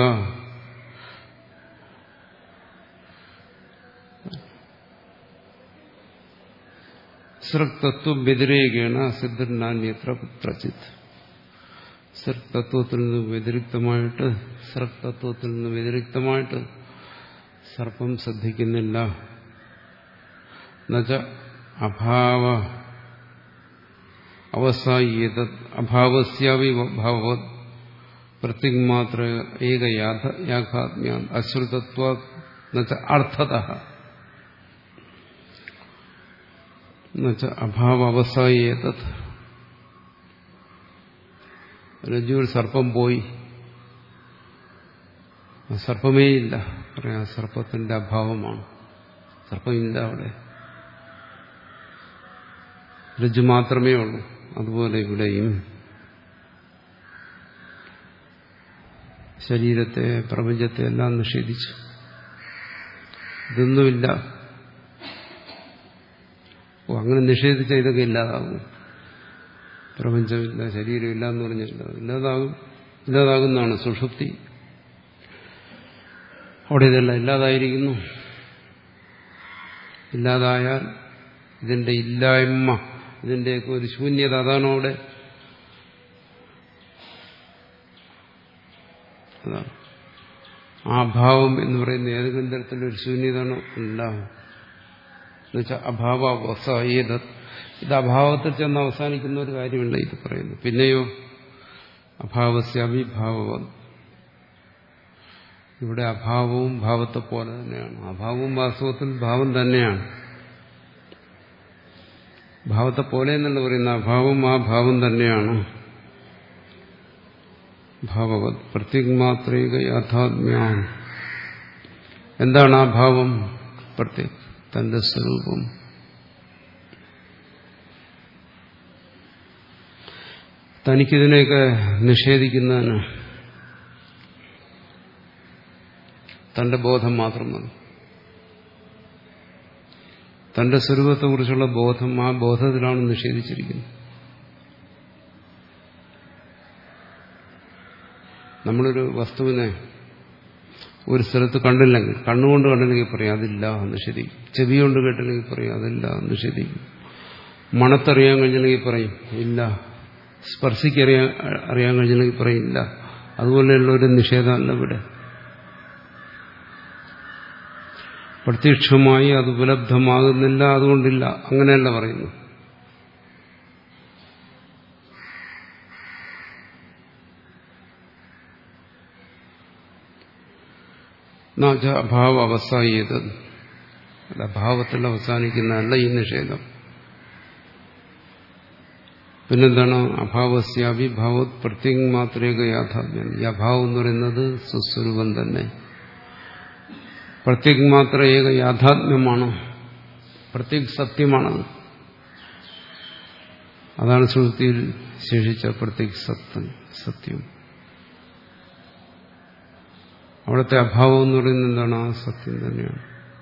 സൃക്തത്വം വ്യതിരേകേണ സിദ്ധനാന്യത്ര കുത്രചിത്. സൃക്തത്വത്തിൽ നിന്ന് വ്യതിരിക്തമായിട്ട് സൃക്തത്വത്തിൽ നിന്ന് വ്യതിരിക്തമായിട്ട് സർപ്പം ശ്രദ്ധിക്കുന്നില്ല. എന്നുവെച്ച അഭാവ അവസായേത അഭാവസ്യാവി ഭാവവത് പ്രത്യഗ്മാത്ര ഏക യാഥാത്മ്യ അശ്രുതത്വ അർത്ഥതഃ അഭാവ അവസായേത. രജ്ജുവിൽ സർപ്പം പോയി, സർപ്പമേ ഇല്ല, പറയാം സർപ്പത്തിന്റെ അഭാവമാണ്, സർപ്പമില്ല അവിടെ, രജ്ജു മാത്രമേ ഉള്ളൂ. അതുപോലെ ഇവിടെയും ശരീരത്തെ പ്രപഞ്ചത്തെ എല്ലാം നിഷേധിച്ചു, ഇതൊന്നുമില്ല. ഓ അങ്ങനെ നിഷേധിച്ച ഇതൊക്കെ ഇല്ലാതാകും, പ്രപഞ്ചമില്ല ശരീരമില്ല എന്ന് പറഞ്ഞില്ല, ഇല്ലാതാകും. ഇല്ലാതാകുന്നതാണ് സുഷുപ്തി, അവിടെ ഇതെല്ലാം ഇല്ലാതായിരിക്കുന്നു. ഇല്ലാതായാൽ ഇതിന്റെ ഇല്ലായ്മ, ഇതിന്റെയൊക്കെ ഒരു ശൂന്യത, അതാണ് അവിടെ. അതാണ് ആ ഭാവം എന്ന് പറയുന്ന ഏതെങ്കിലും തരത്തിലൊരു ശൂന്യതയാണോ? ഇല്ല. എന്നുവെച്ചാൽ അഭാവ അവസായേത, ഇത് അഭാവത്തിൽ ചെന്ന് അവസാനിക്കുന്ന ഒരു കാര്യമില്ല ഇത് പറയുന്നു. പിന്നെയോ അഭാവസ്യ അവിഭാവം, ഇവിടെ അഭാവവും ഭാവത്തെ പോലെ തന്നെയാണ്. അഭാവവും വാസ്തവത്തിൽ ഭാവം തന്നെയാണ്, ഭാവത്തെ പോലെ എന്നല്ല പറയുന്ന, അഭാവം ആ ഭാവം തന്നെയാണ്. ഭാവവത് പ്രത്യഗ്മാത്രൈക യാഥാത്മ്യ. എന്താണ് ആ ഭാവം? പ്രത്യേക തന്റെ സ്വരൂപം. തനിക്കിതിനെയൊക്കെ നിഷേധിക്കുന്നതിന് തന്റെ ബോധം മാത്രം മതി. തന്റെ സ്വരൂപത്തെക്കുറിച്ചുള്ള ബോധം, ആ ബോധത്തിലാണ് നിഷേധിച്ചിരിക്കുന്നത്. നമ്മളൊരു വസ്തുവിനെ ഒരു സ്ഥലത്ത് കണ്ടില്ലെങ്കിൽ, കണ്ണുകൊണ്ട് കണ്ടില്ലെങ്കിൽ പറയാം അതില്ല, നിഷേധിക്കും. ചെവി കൊണ്ട് കേട്ടില്ലെങ്കിൽ പറയും അതില്ല, നിഷേധിക്കും. മണത്തറിയാൻ കഴിഞ്ഞില്ലെങ്കിൽ പറയും ഇല്ല, സ്പർശിക്കറിയാൻ അറിയാൻ കഴിഞ്ഞില്ലെങ്കിൽ പറയും ഇല്ല. അതുപോലെയുള്ള ഒരു നിഷേധമല്ല ഇവിടെ. പ്രത്യക്ഷമായി അത് ഉപലബ്ധമാകുന്നില്ല, അതുകൊണ്ടില്ല, അങ്ങനെയല്ല പറയുന്നു. അഭാവ അവസായത്, അഭാവത്തിൽ അവസാനിക്കുന്നതല്ല ഈ നിഷേധം. പിന്നെന്താണ്? അഭാവസ്യാവിഭാവത് പ്രത്യങ് മാത്രേക യാഥാത്മ്യം. ഈ അഭാവം എന്ന് പറയുന്നത് സ്വസ്വരൂപം തന്നെ, പ്രത്യക് മാത്ര ഏക യാഥാത്മ്യമാണ്, പ്രത്യക് സത്യമാണത്. അതാണ് ശ്രുതിയിൽ ശേഷിച്ച പ്രത്യക് സത്യം സത്യം. അവിടുത്തെ അഭാവം എന്ന് പറയുന്നത് എന്താണ്? ആ സത്യം തന്നെയാണ്.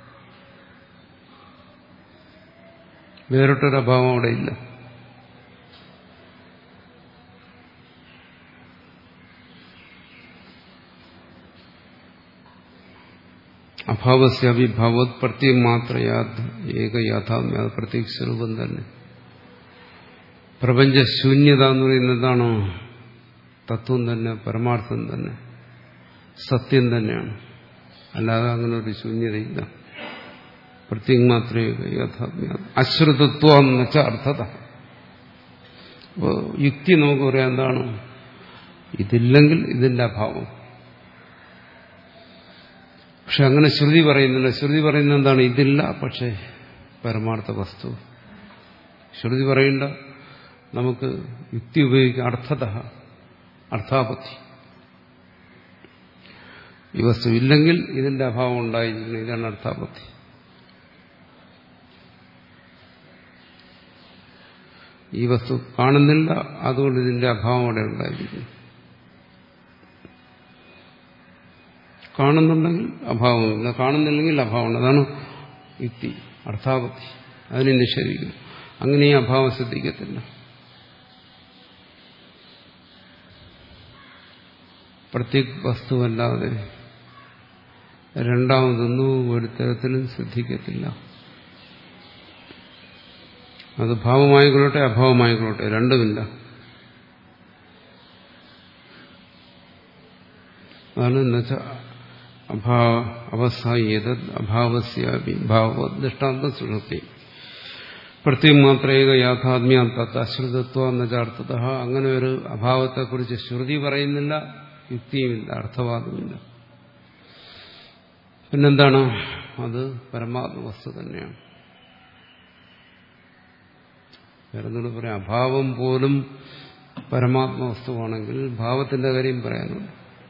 വേറിട്ടൊരു അഭാവം അവിടെ ഇല്ല. അഭാവസ്യാവിഭാവത് പ്രത്യക് മാത്രയാ ഏക യാഥാത്മ്യ, അത് പ്രത്യക് സ്വരൂപം തന്നെ. പ്രപഞ്ചശൂന്യത എന്ന് പറയുന്നത് എന്താണോ? തത്വം തന്നെ, പരമാർത്ഥം തന്നെ, സത്യം തന്നെയാണ്. അല്ലാതെ അങ്ങനെ ഒരു ശൂന്യതയില്ല. പ്രത്യക് മാത്രേക യാഥാത്മ്യ അശ്രുതത്വം എന്ന് വെച്ചാൽ അർത്ഥത. അപ്പോൾ യുക്തി നമുക്ക് പറയാം എന്താണ്? ഇതില്ലെങ്കിൽ ഇതിന്റെ അഭാവം. പക്ഷെ അങ്ങനെ ശ്രുതി പറയുന്നില്ല. ശ്രുതി പറയുന്നത് എന്താണ്? ഇതില്ല, പക്ഷേ പരമാർത്ഥ വസ്തു. ശ്രുതി പറയേണ്ട നമുക്ക് യുക്തി ഉപയോഗിക്കാം. അർത്ഥത, അർത്ഥാപത്തി. ഈ വസ്തു ഇല്ലെങ്കിൽ ഇതിന്റെ അഭാവം ഉണ്ടായിരിക്കണം, ഇതാണ് അർത്ഥാപത്തി. ഈ വസ്തു കാണുന്നില്ല, അതുകൊണ്ട് ഇതിന്റെ അഭാവം അവിടെ ഉണ്ടായിരിക്കുന്നു. കാണുന്നുണ്ടെങ്കിൽ അഭാവമില്ല, കാണുന്നില്ലെങ്കിൽ അഭാവമുണ്ട്. അതാണ് യുക്തി, അർത്ഥാപത്തി. അതിനെ നിഷേധിക്കും. അങ്ങനെ ഈ അഭാവം ശ്രദ്ധിക്കത്തില്ല. പ്രത്യേക വസ്തുവല്ലാതെ രണ്ടാമതൊന്നും ഒരു തരത്തിലും ശ്രദ്ധിക്കത്തില്ല. അത് ഭാവമായിക്കൊള്ളട്ടെ അഭാവമായിക്കൊള്ളട്ടെ, രണ്ടുമില്ല. അതാണ് എന്നുവെച്ചാൽ അഭാവ അവസായത് അഭാവസ്യാപി ഭാവ ദൃഷ്ടാന്തം സുഷുപ്തി. പ്രത്യേകമാത്രേക യാഥാത്മ്യാർത്ഥ അശ്രുതത്വ എന്ന ചാർത്ഥത. അങ്ങനെ ഒരു അഭാവത്തെക്കുറിച്ച് ശ്രുതി പറയുന്നില്ല, യുക്തിയുമില്ല, അർത്ഥവാദമില്ല. പിന്നെന്താണ്? അത് പരമാത്മവസ്തു തന്നെയാണ്. വേറെന്നോട് പറയാം, അഭാവം പോലും പരമാത്മവസ്തുവാണെങ്കിൽ ഭാവത്തിന്റെ കാര്യം പറയാനുണ്ട്.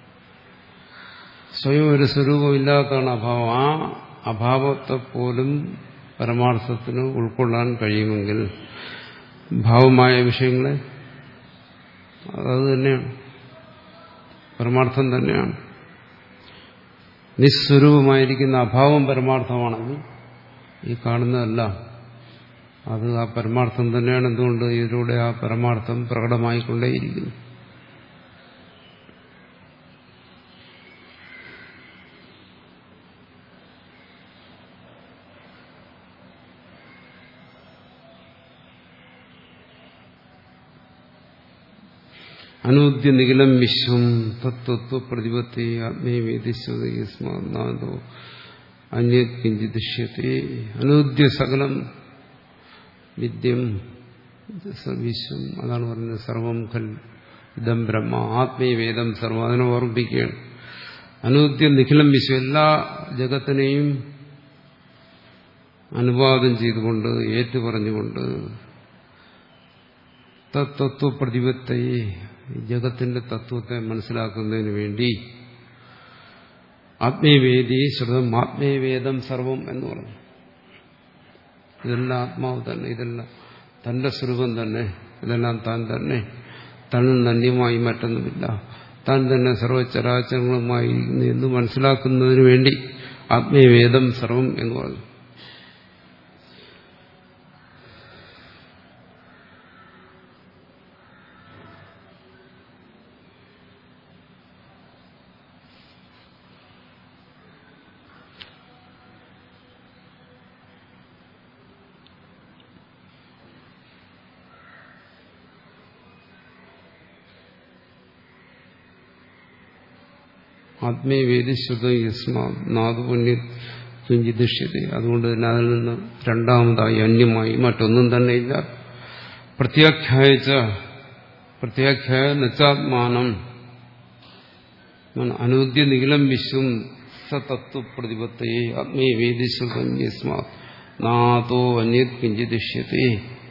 സ്വയം ഒരു സ്വരൂപമില്ലാത്തതാണ് അഭാവം. ആ അഭാവത്തെ പോലും പരമാർത്ഥത്തിന് ഉൾക്കൊള്ളാൻ കഴിയുമെങ്കിൽ ഭാവമായ വിഷയങ്ങളെ അത് തന്നെയാണ്, പരമാർത്ഥം തന്നെയാണ്. നിസ്വരൂപമായിരിക്കുന്ന അഭാവം പരമാർത്ഥമാണെങ്കിൽ ഈ കാണുന്നതെല്ലാം അത് ആ പരമാർത്ഥം തന്നെയാണ്. എന്തുകൊണ്ട്? ഇതിലൂടെ ആ പരമാർത്ഥം പ്രകടമായിക്കൊണ്ടേയിരിക്കുന്നു. അനൂദ്യ നിഖിലം വിശ്വം തത്വത്വ പ്രതിപത്തി ആത്മീയവേദിസ്വതോ അന്യത് കിഞ്ചിതിഷ്യത്തെ. അനൂദ്യ സകലം വിദ്യം വിശ്വം, അതാണ് പറയുന്നത്. സർവം ഖൽ ഇദം ബ്രഹ്മ ആത്മീയവേദം സർവം. അതിനെ ഓർമ്മിപ്പിക്കുകയാണ്. അനൂദ്യ നിഖിലം വിശ്വം, എല്ലാ ജഗത്തിനെയും അനുവാദം ചെയ്തുകൊണ്ട്, ഏറ്റുപറഞ്ഞുകൊണ്ട്, തത്വ പ്രതിപത്തയെ, ജഗത്തിന്റെ തത്വത്തെ മനസ്സിലാക്കുന്നതിന് വേണ്ടി ആത്മീയവേദി ശ്രുതം ആത്മീയവേദം സർവം എന്ന് പറഞ്ഞു. ഇതെല്ലാം ആത്മാവ് തന്നെ, ഇതെല്ലാം തന്റെ സ്വരൂപം തന്നെ, ഇതെല്ലാം താൻ തന്നെ, തന്നിൽ നന്യമായി മറ്റൊന്നുമില്ല, താൻ തന്നെ സർവചരാചരങ്ങളുമായി എന്ന് മനസ്സിലാക്കുന്നതിന് വേണ്ടി ആത്മീയവേദം സർവം എന്ന് പറഞ്ഞു. ആത്മീയവേദിശ്രുതസ്മാതുപുണ്യജിദിഷ്യത. അതുകൊണ്ട് തന്നെ അതിൽ നിന്ന് രണ്ടാമതായി അന്യമായി മറ്റൊന്നും തന്നെയില്ല. പ്രത്യാഖ്യായച്ച പ്രത്യാഖ്യായ നച്ചാത്മാനം അനൂദ്യ നിഖിലം വിശ്വം സതത്വ പ്രതിപത്തയെ ആത്മീയവേദിശ്രുതം യസ്മാത് നാതോ അന്യത് കിഞ്ചിദിഷ്യത്തെ.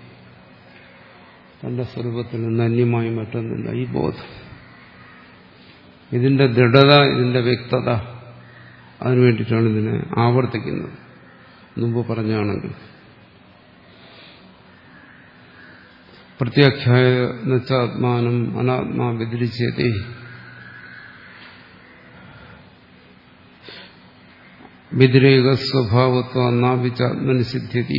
തന്റെ സ്വരൂപത്തിൽ നിന്ന് അന്യമായി മറ്റൊന്നില്ല. ഈ ബോധം, ഇതിന്റെ ദൃഢത, ഇതിന്റെ വ്യക്തത, അതിനു വേണ്ടിയിട്ടാണ് ഇതിനെ ആവർത്തിക്കുന്നത്. മുമ്പ് പറഞ്ഞാണെങ്കിൽ പ്രത്യാഖ്യായ നച്ചാത്മാനം അനാത്മാ വ്യതിരിച്ചതേ. വ്യതിരേക സ്വഭാവത്വ നാപിച്ചാത്മനി സിദ്ധ്യതി.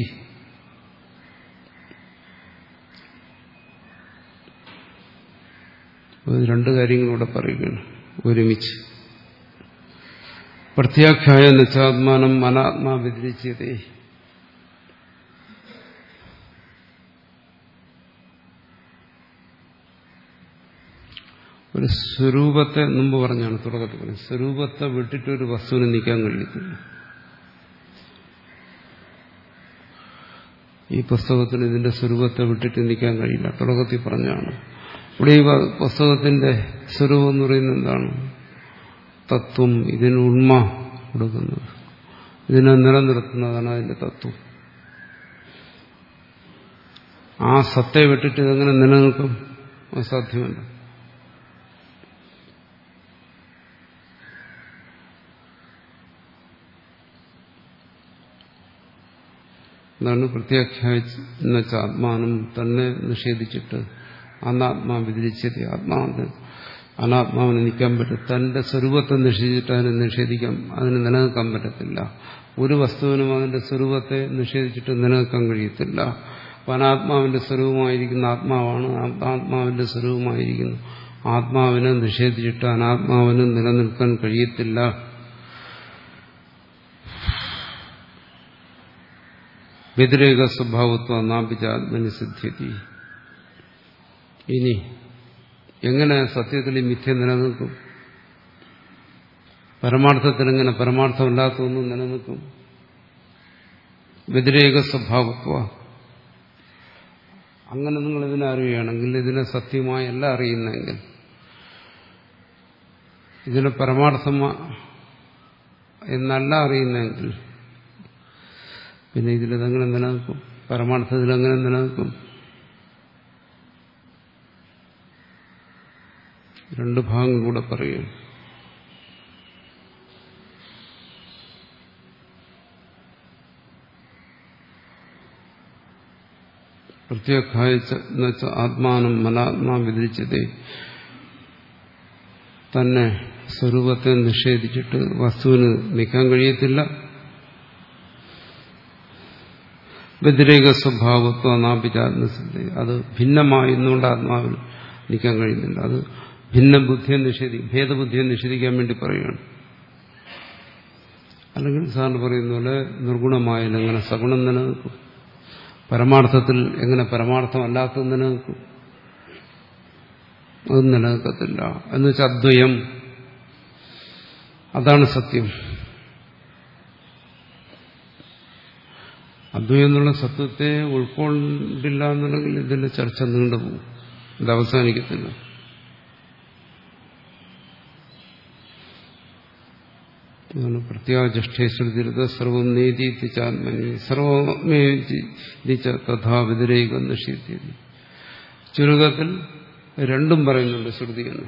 രണ്ട് കാര്യങ്ങളിവിടെ പറയുകയാണ് ഒരുമിച്ച്. പ്രത്യാഖ്യായ നച്ചാത്മാനം അനാത്മാ വ്യതിരിച്ചതേ. ഒരു സ്വരൂപത്തെ മുമ്പ് പറഞ്ഞാണ് തുടക്കത്തിൽ പറഞ്ഞത്. സ്വരൂപത്തെ വിട്ടിട്ടൊരു വസ്തുവിന് നീക്കാൻ കഴിയത്തില്ല. ഈ പുസ്തകത്തിന് ഇതിന്റെ സ്വരൂപത്തെ വിട്ടിട്ട് നീക്കാൻ കഴിയില്ല. തുടക്കത്തിൽ പറഞ്ഞാണ്. ഇവിടെ ഈ പുസ്തകത്തിന്റെ സ്വരൂപം എന്ന് പറയുന്നത് എന്താണ്? തത്വം. ഇതിന് ഉണ്മ കൊടുക്കുന്നത്, ഇതിനെ നിലനിർത്തുന്നതാണ് അതിന്റെ തത്വം. ആ സത്തെ വിട്ടിട്ട് ഇതെങ്ങനെ നിലനിൽക്കും? അസാധ്യമല്ല. എന്നാണ് പ്രത്യാഖ്യാന ആത്മാനം തന്നെ നിഷേധിച്ചിട്ട് അനാത്മാ വ്യതിരിച്ചത്. ആത്മാവിന് അനാത്മാവിനെ നിൽക്കാൻ പറ്റും. തന്റെ സ്വരൂപത്തെ നിഷേധിച്ചിട്ട് അതിനെ നിഷേധിക്കാൻ, അതിന് നിലനിൽക്കാൻ പറ്റത്തില്ല. ഒരു വസ്തുവിനും അതിന്റെ സ്വരൂപത്തെ നിഷേധിച്ചിട്ട് നിലനിൽക്കാൻ കഴിയത്തില്ല. അപ്പം അനാത്മാവിന്റെ സ്വരൂപമായിരിക്കുന്ന ആത്മാവാണ്. ആത്മാവിന്റെ സ്വരൂപമായിരിക്കുന്നു ആത്മാവിനെ നിഷേധിച്ചിട്ട് അനാത്മാവിന് നിലനിൽക്കാൻ കഴിയത്തില്ല. വ്യതിരേക സ്വഭാവത്വ നാപിച്ചാത്മനി സിദ്ധ്യതി. ഇനി എങ്ങനെ സത്യത്തിൽ ഈ മിഥ്യ നിലനിൽക്കും? പരമാർത്ഥത്തിൽ എങ്ങനെ പരമാർത്ഥമില്ലാത്ത ഒന്നും നിലനിൽക്കും? വ്യതിരേക സ്വഭാവത്വ, അങ്ങനെ നിങ്ങൾ ഇതിനെ അറിയുകയാണെങ്കിൽ, ഇതിനെ സത്യമായി അല്ല അറിയുന്നെങ്കിൽ, ഇതിനെ പരമാർത്ഥമാ എന്നല്ല അറിയുന്നെങ്കിൽ, പിന്നെ ഇതിലിതെങ്ങനെ നിലനിൽക്കും? പരമാർത്ഥത്തിലെങ്ങനെ നിലനിൽക്കും? രണ്ട് ഭാഗം കൂടെ പറയുകയാണ്. പ്രത്യേകായച്ച എന്നുവെച്ചാൽ ആത്മാനം മനാത്മാ വ്യതിരിച്ചതേ, തന്നെ സ്വരൂപത്തെ നിഷേധിച്ചിട്ട് വസ്തുവിന് നിൽക്കാൻ കഴിയത്തില്ല. വ്യതിരേക സ്വഭാവത്വ നാപിച്ചാത്മസിദ്ധി, അത് ഭിന്നമായിരുന്നുകൊണ്ട് ആത്മാവിൽ നിൽക്കാൻ കഴിയുന്നില്ല. അത് ഭിന്ന ബുദ്ധിയെ നിഷേധിക്കും, ഭേദബുദ്ധിയെ നിഷേധിക്കാൻ വേണ്ടി പറയുകയാണ്. അല്ലെങ്കിൽ സാറിന് പറയുന്ന പോലെ നിർഗുണമായാലും എങ്ങനെ സഗുണം നിലനിൽക്കും? പരമാർത്ഥത്തിൽ എങ്ങനെ പരമാർത്ഥമല്ലാത്തത് നിലനിൽക്കും? അതും നിലനിൽക്കത്തില്ല. എന്നുവെച്ചാൽ അദ്വയം, അതാണ് സത്യം. അദ്വയം എന്നുള്ള സത്യത്തെ ഉൾക്കൊണ്ടില്ല എന്നുണ്ടെങ്കിൽ ഇതിന്റെ ചർച്ച നീണ്ടുപോകും, ഇത് അവസാനിക്കത്തില്ല. പ്രത്യാചഷ്ഠേശ്വരിത സർവം നേതീതിച്ചാത്മനി സർവമേതിച്ച തഥാ വ്യതിരേകം നിഷേധി. ചുരുക്കത്തിൽ രണ്ടും പറയുന്നുണ്ട് ശ്രുതി എന്ന്.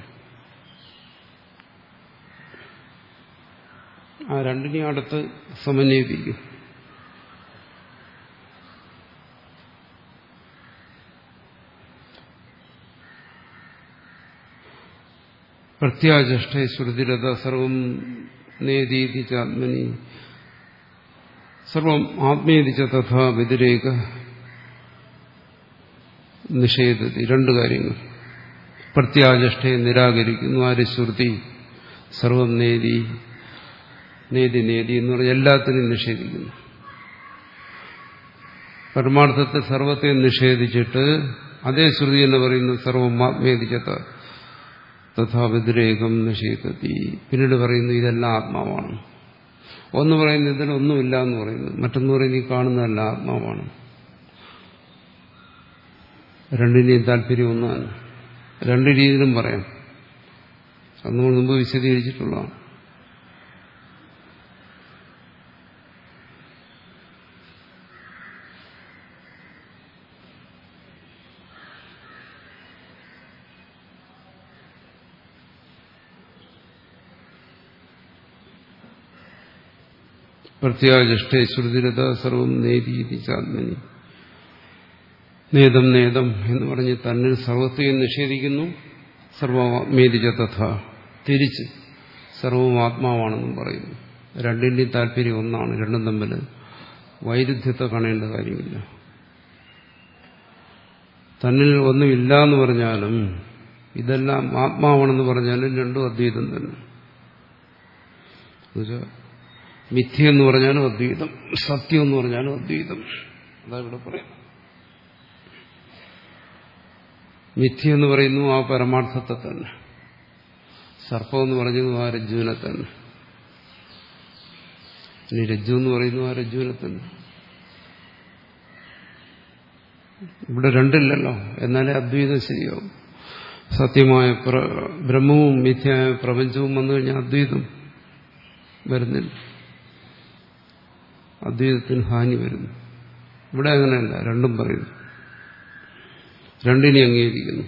ആ രണ്ടിനെ അടുത്ത് സമന്വയിപ്പിക്കും. പ്രത്യാചഷ്ഠേശ്വരിത സർവം നേതീതിച്ചാത്മനി സർവം ആത്മേതിച്ച തഥാ വ്യതിരേക നിഷേധത്തി. രണ്ട് കാര്യങ്ങൾ. പ്രത്യാചഷ്ഠയെ നിരാകരിക്കുന്നു ആര്? ശ്രുതി. സർവം നേതി നേതി നേതി എന്ന് പറഞ്ഞാൽ എല്ലാത്തിനെയും നിഷേധിക്കുന്നു. പരമാർത്ഥത്തെ സർവത്തെ നിഷേധിച്ചിട്ട് അതേ ശ്രുതി എന്ന് പറയുന്നു സർവം ആത്മേതിച്ച തഥാ വ്യതിരേകം നിഷേധത്തി. പിന്നീട് പറയുന്നു ഇതെല്ലാം ആത്മാവാണ്. ഒന്ന് പറയുന്നത് ഇതിലൊന്നുമില്ല എന്ന് പറയുന്നു, മറ്റൊന്ന് പറയുന്നത് ഈ കാണുന്നതല്ല ആത്മാവാണ്. രണ്ടിനെയും താല്പര്യം ഒന്നാണ്. രണ്ട് രീതിയിലും പറയാം. അത് നമ്മൾ മുമ്പ് വിശദീകരിച്ചിട്ടുള്ളതാണ്. പ്രത്യാചഷ്ഠേ ശ്രുതിരത സർവം നേതീതി ചാത്മനി. നേതം നേതം എന്ന് പറഞ്ഞ് തന്നിൽ സർവത്തെയും നിഷേധിക്കുന്നു. സർവമേതിച്ച തഥ, തിരിച്ച് സർവവും ആത്മാവാണെന്നും പറയുന്നു. രണ്ടിന്റെയും താല്പര്യം ഒന്നാണ്. രണ്ടും തമ്മിൽ വൈരുദ്ധ്യത്തെ കാണേണ്ട കാര്യമില്ല. തന്നിൽ ഒന്നുമില്ല എന്ന് പറഞ്ഞാലും ഇതെല്ലാം ആത്മാവാണെന്ന് പറഞ്ഞാലും രണ്ടും അദ്വൈതം തന്നെ. മിഥ്യ എന്ന് പറഞ്ഞാലും അദ്വൈതം, സത്യം എന്ന് പറഞ്ഞാലും അദ്വൈതം. അതാ ഇവിടെ പറയാം. മിഥ്യ എന്ന് പറയുന്നു ആ പരമാർത്ഥത്തെ തന്നെ. സർപ്പം എന്ന് പറയുന്നു ആ രജ്ജുവിനെ തന്നെ. ഇനി രജ്ജു എന്ന് പറയുന്നു ആ രജ്ജുവിനെ തന്നെ. ഇവിടെ രണ്ടില്ലല്ലോ, എന്നാലേ അദ്വൈതം ശരിയാവും. സത്യമായ ബ്രഹ്മവും മിഥ്യയായ പ്രപഞ്ചവും വന്നു കഴിഞ്ഞാൽ അദ്വൈതം വരുന്നില്ല, അദ്വൈതത്തിന് ഹാനി വരുന്നു. ഇവിടെ അങ്ങനെയല്ല, രണ്ടും പറയുന്നു, രണ്ടിനെ അംഗീകരിക്കുന്നു.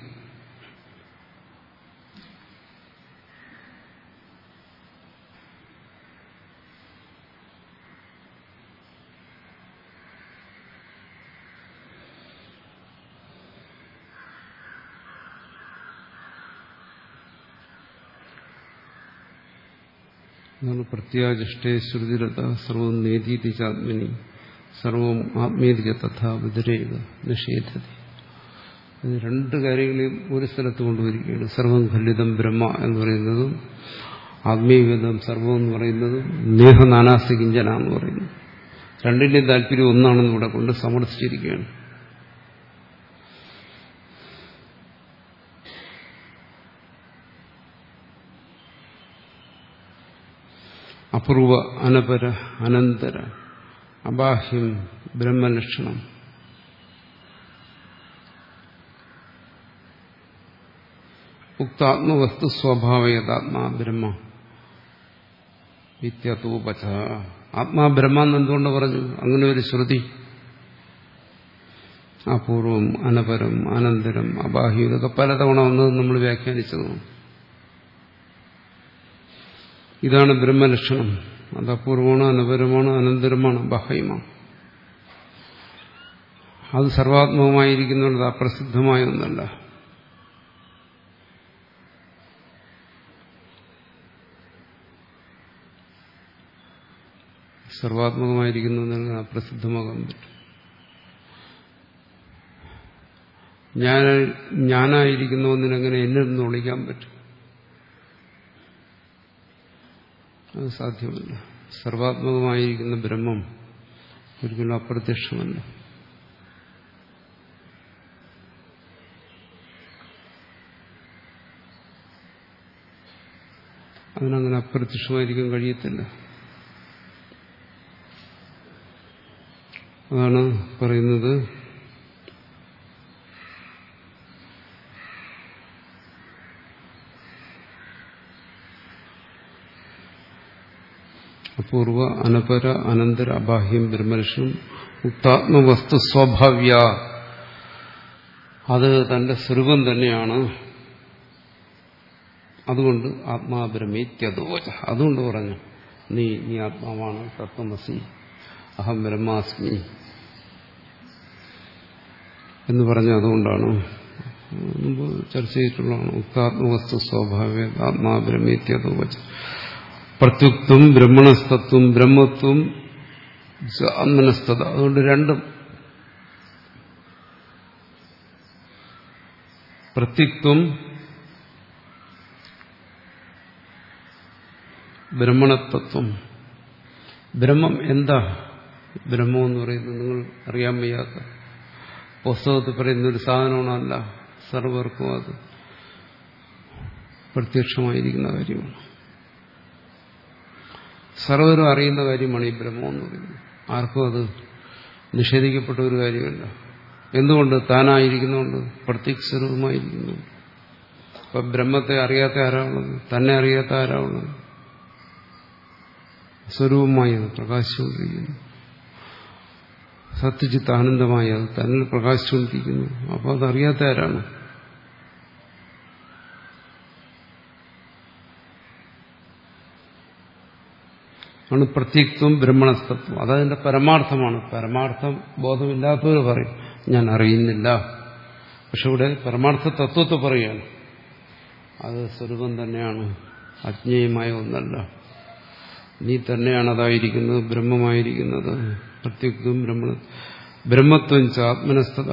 പ്രത്യാചഷ്ഠേ ശ്രുതിരത സർവം നേതീതി ചാത്മനി സർവം ആത്മീയതിക തഥാ വ്യതിരേക നിഷേധതി. ഇത് രണ്ട് കാര്യങ്ങളെയും ഒരു സ്ഥലത്ത് കൊണ്ടുവരികയാണ്. സർവം ഖല്ലിതം ബ്രഹ്മ എന്ന് പറയുന്നതും ആത്മീയവിധം സർവം എന്ന് പറയുന്നതും നേഹ നാനാസ്തി കിഞ്ചന എന്ന് പറയുന്നു. രണ്ടിന്റെയും താല്പര്യം ഒന്നാണെന്ന് ഇവിടെ കൊണ്ട് സമർത്ഥിച്ചിരിക്കുകയാണ്. അപൂർവ അനപര അനന്തര അബാഹ്യം ബ്രഹ്മലക്ഷണം. ഉക്താത്മവസ്തു സ്വഭാവയതാത്മാ ബ്രഹ്മ ഇത്യതൂപച. ആത്മാ ബ്രഹ്മ എന്ന് എന്തുകൊണ്ട് പറഞ്ഞു? അങ്ങനെ ഒരു ശ്രുതി. അപൂർവം, അനപരം, അനന്തരം, അബാഹ്യം, ഇതൊക്കെ പലതവണ വന്നത് നമ്മൾ വ്യാഖ്യാനിച്ചതാണ്. ഇതാണ് ബ്രഹ്മലക്ഷണം. അത് അപൂർവമാണ്, അനപരമാണ്, അനന്തരമാണ്, ബാഹ്യമാണ്. അത് സർവാത്മകമായിരിക്കുന്നുണ്ട്, അപ്രസിദ്ധമായ ഒന്നല്ല. സർവാത്മകമായിരിക്കുന്നു എന്നല്ല, അപ്രസിദ്ധമാകാൻ പറ്റും. ഞാൻ ഞാനായിരിക്കുന്ന ഒന്നിനെങ്ങനെ എന്നിൽ നിന്ന് ഒളിക്കാൻ പറ്റും? അത് സാധ്യമല്ല. സർവാത്മകമായിരിക്കുന്ന ബ്രഹ്മം ഒരിക്കലും അപ്രത്യക്ഷമല്ല. അതിനങ്ങനെ അപ്രത്യക്ഷമായിരിക്കാൻ കഴിയത്തില്ല. അതാണ് പറയുന്നത് അപൂർവ, അനപര, അനന്തര, അബാഹ്യം ബ്രഹ്മലക്ഷണം ഉക്താത്മവസ്തു സ്വഭാവ്യ. അത് തന്റെ സ്വരൂപം തന്നെയാണ്. അതുകൊണ്ട് ആത്മാ ബ്രഹ്മേത്യതോച. അതുകൊണ്ട് പറഞ്ഞു നീ നീ ആത്മാവാണ്, തത്വമസി, അഹം ബ്രഹ്മാസ്മി എന്ന് പറഞ്ഞ അതുകൊണ്ടാണ്. മുമ്പ് ചർച്ച ചെയ്തിട്ടുള്ളതാണ്. ഉക്താത്മവസ്തു സ്വഭാവ്യ ആത്മാ ബ്രഹ്മേത്യതോച. പ്രത്യുക്തം ബ്രഹ്മണസ്തത്വം ബ്രഹ്മത്വം ആത്മനസ്തത. അതുകൊണ്ട് രണ്ടും പ്രത്യുക്തം ബ്രഹ്മണതത്വം. ബ്രഹ്മം എന്താ? ബ്രഹ്മം എന്ന് പറയുന്നത് നിങ്ങൾ അറിയാൻ വയ്യാത്ത പുസ്തകത്തിൽ പറയുന്ന ഒരു സാധനമാണല്ല, സർവർക്കും അത് പ്രത്യക്ഷമായിരിക്കുന്ന കാര്യമാണ്. സർവരും അറിയുന്ന കാര്യമാണ് ഈ ബ്രഹ്മം എന്ന് പറയുന്നത്. ആർക്കും അത് നിഷേധിക്കപ്പെട്ട ഒരു കാര്യമല്ല. എന്തുകൊണ്ട്? താനായിരിക്കുന്നുണ്ട്, പ്രത്യക്ഷരൂപമായിരിക്കുന്നു. അപ്പൊ ബ്രഹ്മത്തെ അറിയാത്ത ആരാണുള്ളത്? തന്നെ അറിയാത്ത ആരാണുള്ളത്? സ്വരൂപമായി അത് പ്രകാശിച്ചുകൊണ്ടിരിക്കുന്നു. സത്യചിത്ത് ആനന്ദമായി അത് തന്നിൽ പ്രകാശിച്ചുകൊണ്ടിരിക്കുന്നു. അപ്പോൾ അതറിയാത്ത ആരാണ്? ആണ് പ്രത്യേകത്വം ബ്രഹ്മണസ്തത്വം. അതതിന്റെ പരമാർത്ഥമാണ്. പരമാർത്ഥം ബോധമില്ലാത്തവർ പറയും ഞാൻ അറിയുന്നില്ല. പക്ഷെ ഇവിടെ പരമാർത്ഥ തത്വത്തെ പറയുകയാണ്. അത് സ്വരൂപം തന്നെയാണ്, അജ്ഞേയമായ ഒന്നല്ല. നീ തന്നെയാണ് അതായിരിക്കുന്നത്, ബ്രഹ്മമായിരിക്കുന്നത്. പ്രത്യേകത്വം ബ്രഹ്മ ബ്രഹ്മത്വം ച ആത്മനസ്തത.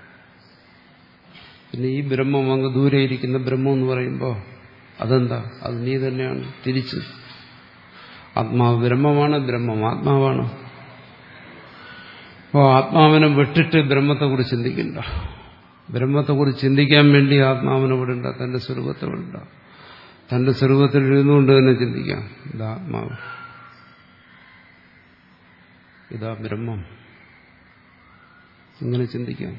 പിന്നെ ഈ ബ്രഹ്മം അങ്ങ് ദൂരെ ഇരിക്കുന്ന ബ്രഹ്മം എന്ന് പറയുമ്പോൾ അതെന്താ? അത് നീ തന്നെയാണ്. തിരിച്ച് ആത്മാവ് ബ്രഹ്മമാണ്, ബ്രഹ്മം ആത്മാവാണ്. അപ്പോൾ ആത്മാവിനെ വിട്ടിട്ട് ബ്രഹ്മത്തെക്കുറിച്ച് ചിന്തിക്കണ്ട. ബ്രഹ്മത്തെക്കുറിച്ച് ചിന്തിക്കാൻ വേണ്ടി ആത്മാവിനെ വിടണ്ട, തന്റെ സ്വരൂപത്തെ വിടണ്ട. തന്റെ സ്വരൂപത്തിൽ ഇരുന്നുകൊണ്ട് തന്നെ ചിന്തിക്കാം. ഇതാ ആത്മാവ്, ഇതാ ബ്രഹ്മം. ഇങ്ങനെ ചിന്തിക്കാം.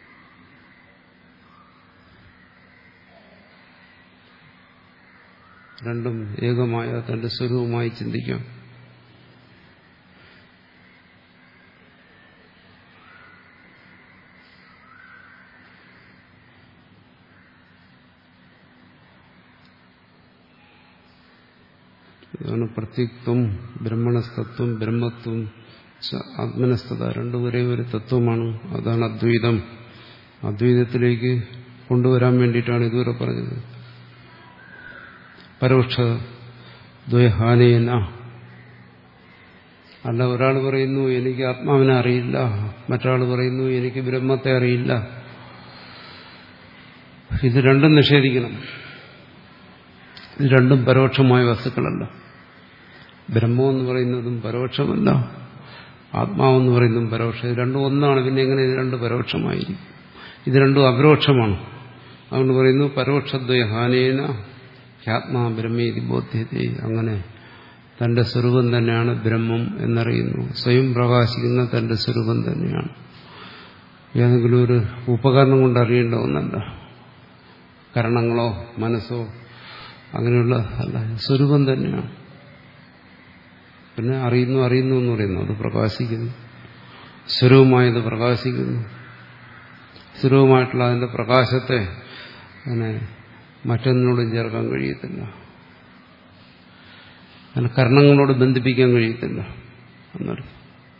രണ്ടും ഏകമായ തന്റെ സ്വരൂപമായി ചിന്തിക്കാം. ഇതാണ് പ്രത്യേകത്വം ബ്രഹ്മണസ്തത്വം ബ്രഹ്മത്വം ആത്മനസ്തത. രണ്ടും ഒരേ ഒരു തത്വമാണ്. അതാണ് അദ്വൈതം. അദ്വൈതത്തിലേക്ക് കൊണ്ടുവരാൻ വേണ്ടിയിട്ടാണ് ഇതുവരെ പറഞ്ഞത്. പരോക്ഷ ദ്വയഹാനേന. അല്ല, ഒരാൾ പറയുന്നു എനിക്ക് ആത്മാവിനെ അറിയില്ല, മറ്റൊരാൾ പറയുന്നു എനിക്ക് ബ്രഹ്മത്തെ അറിയില്ല. ഇത് രണ്ടും നിഷേധിക്കണം. ഇത് രണ്ടും പരോക്ഷമായ വസ്തുക്കളല്ല. ബ്രഹ്മമെന്ന് പറയുന്നതും പരോക്ഷമല്ല, ആത്മാവെന്ന് പറയുന്നതും പരോക്ഷം. ഇത് രണ്ടും ഒന്നാണ്. പിന്നെ എങ്ങനെ ഇത് രണ്ടും പരോക്ഷമായിരിക്കും? ഇത് രണ്ടും അപരോക്ഷമാണ്. അതുകൊണ്ട് പറയുന്നു പരോക്ഷദ്വയഹാനേന ആത്മാ ബ്രഹ്മേതി ബോധ്യത്തെ. അങ്ങനെ തന്റെ സ്വരൂപം തന്നെയാണ് ബ്രഹ്മം എന്നറിയുന്നു. സ്വയം പ്രകാശിക്കുന്ന തന്റെ സ്വരൂപം തന്നെയാണ്. ഏതെങ്കിലും ഒരു ഉപകരണം കൊണ്ട് അറിയേണ്ട ഒന്നല്ല. കരണങ്ങളോ മനസ്സോ അങ്ങനെയുള്ള അല്ല, സ്വരൂപം തന്നെയാണ്. പിന്നെ അറിയുന്നു അറിയുന്നു എന്ന് പറയുന്നു, അത് പ്രകാശിക്കുന്നു, സ്വരൂപമായത് പ്രകാശിക്കുന്നു. സ്വരൂപമായിട്ടുള്ള അതിന്റെ പ്രകാശത്തെ അങ്ങനെ മറ്റൊന്നിനോടും ചേർക്കാൻ കഴിയത്തില്ല, അതിന് കർണങ്ങളോട് ബന്ധിപ്പിക്കാൻ കഴിയത്തില്ല എന്നർത്ഥം.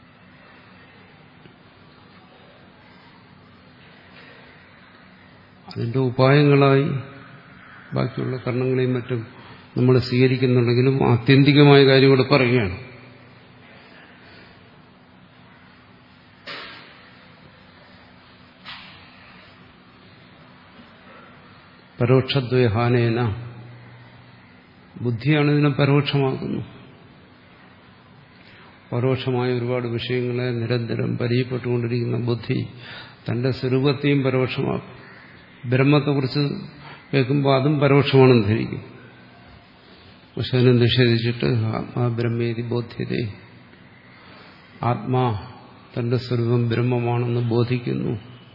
അതിന്റെ ഉപായങ്ങളായി ബാക്കിയുള്ള കർണങ്ങളെയും മറ്റും നമ്മൾ സ്വീകരിക്കുന്നുണ്ടെങ്കിലും ആത്യന്തികമായ കാര്യം കൂടെ പറയുകയാണ്. പരോക്ഷദ്വയഹാനേന, ബുദ്ധിയാണ് ഇതിനെ പരോക്ഷമാക്കുന്നത്. പരോക്ഷമായ ഒരുപാട് വിഷയങ്ങളെ നിരന്തരം പരിചയപ്പെട്ടുകൊണ്ടിരിക്കുന്ന ബുദ്ധി തന്റെ സ്വരൂപത്തെയും പരോക്ഷമാക്കും. ബ്രഹ്മത്തെക്കുറിച്ച് കേൾക്കുമ്പോൾ അതും പരോക്ഷമാണെന്ന് ധരിക്കും. പക്ഷെ അതിനെ നിഷേധിച്ചിട്ട് ആത്മാ ബ്രഹ്മേതി ബോധ്യതേ, ആത്മാ തന്റെ സ്വരൂപം ബ്രഹ്മമാണെന്ന് ബോധിക്കുന്നു.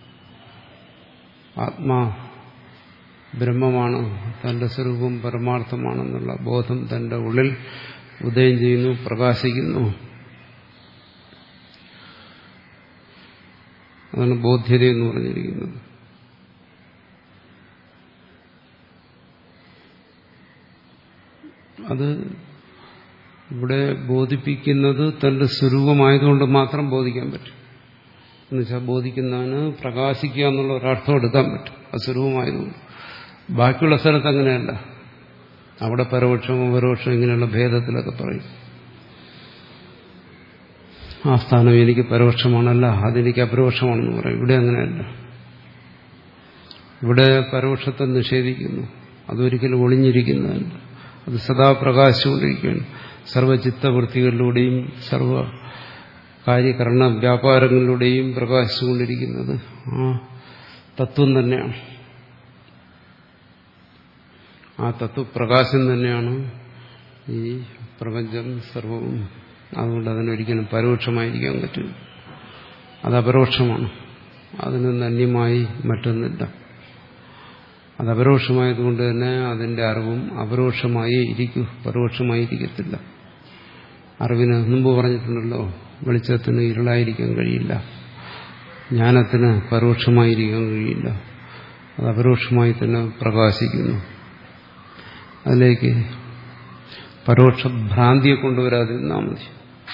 ആത്മാ ബ്രഹ്മമാണ്, തന്റെ സ്വരൂപം പരമാർത്ഥമാണെന്നുള്ള ബോധം തന്റെ ഉള്ളിൽ ഉദയം ചെയ്യുന്നു, പ്രകാശിക്കുന്നു. അതാണ് ബോധ്യത എന്ന് പറഞ്ഞിരിക്കുന്നത്. അത് ഇവിടെ ബോധിപ്പിക്കുന്നത് തന്റെ സ്വരൂപമായതുകൊണ്ട് മാത്രം ബോധിക്കാൻ പറ്റും. എന്നുവെച്ചാൽ ബോധിക്കുന്നതിന് പ്രകാശിക്കുക എന്നുള്ള ഒരർത്ഥം എടുക്കാൻ പറ്റും അസ്വരൂപമായതുകൊണ്ട്. ബാക്കിയുള്ള സ്ഥലത്ത് അങ്ങനെയല്ല. അവിടെ പരോക്ഷം അപരോക്ഷം ഇങ്ങനെയുള്ള ഭേദത്തിലൊക്കെ പറയും. ആ സ്ഥാനം എനിക്ക് പരോക്ഷമാണല്ല, അതെനിക്ക് അപരോക്ഷമാണെന്ന് പറയും. ഇവിടെ അങ്ങനെയല്ല. ഇവിടെ പരോക്ഷത്തെ നിഷേധിക്കുന്നു. അതൊരിക്കലും ഒളിഞ്ഞിരിക്കുന്നതല്ല, അത് സദാ പ്രകാശിച്ചുകൊണ്ടിരിക്കുകയാണ്. സർവചിത്തവൃത്തികളിലൂടെയും സർവ കാര്യകരണ വ്യാപാരങ്ങളിലൂടെയും പ്രകാശിച്ചുകൊണ്ടിരിക്കുന്നത് ആ തത്വം തന്നെയാണ്. ആ തത്വപ്രകാശം തന്നെയാണ് ഈ പ്രപഞ്ചം സർവവും. അതുകൊണ്ട് അതിനൊരിക്കലും പരോക്ഷമായിരിക്കാൻ പറ്റില്ല, അത് അപരോക്ഷമാണ്. അതിൽ നിന്ന് അന്യമായി മറ്റൊന്നില്ല. അത് അപരോക്ഷമായതുകൊണ്ട് തന്നെ അതിന്റെ അറിവും അപരോക്ഷമായി ഇരിക്കൂ, പരോക്ഷമായിരിക്കത്തില്ല. അറിവിന് മുമ്പ് പറഞ്ഞിട്ടുണ്ടല്ലോ, വെളിച്ചത്തിന് ഇരുളായിരിക്കാൻ കഴിയില്ല, ജ്ഞാനത്തിന് പരോക്ഷമായിരിക്കാൻ കഴിയില്ല, അത് അപരോക്ഷമായി തന്നെ പ്രകാശിക്കുന്നു. അതിലേക്ക് പരോക്ഷ ഭ്രാന്തിയെ കൊണ്ടുവരാതിരുന്നാൽ മതി.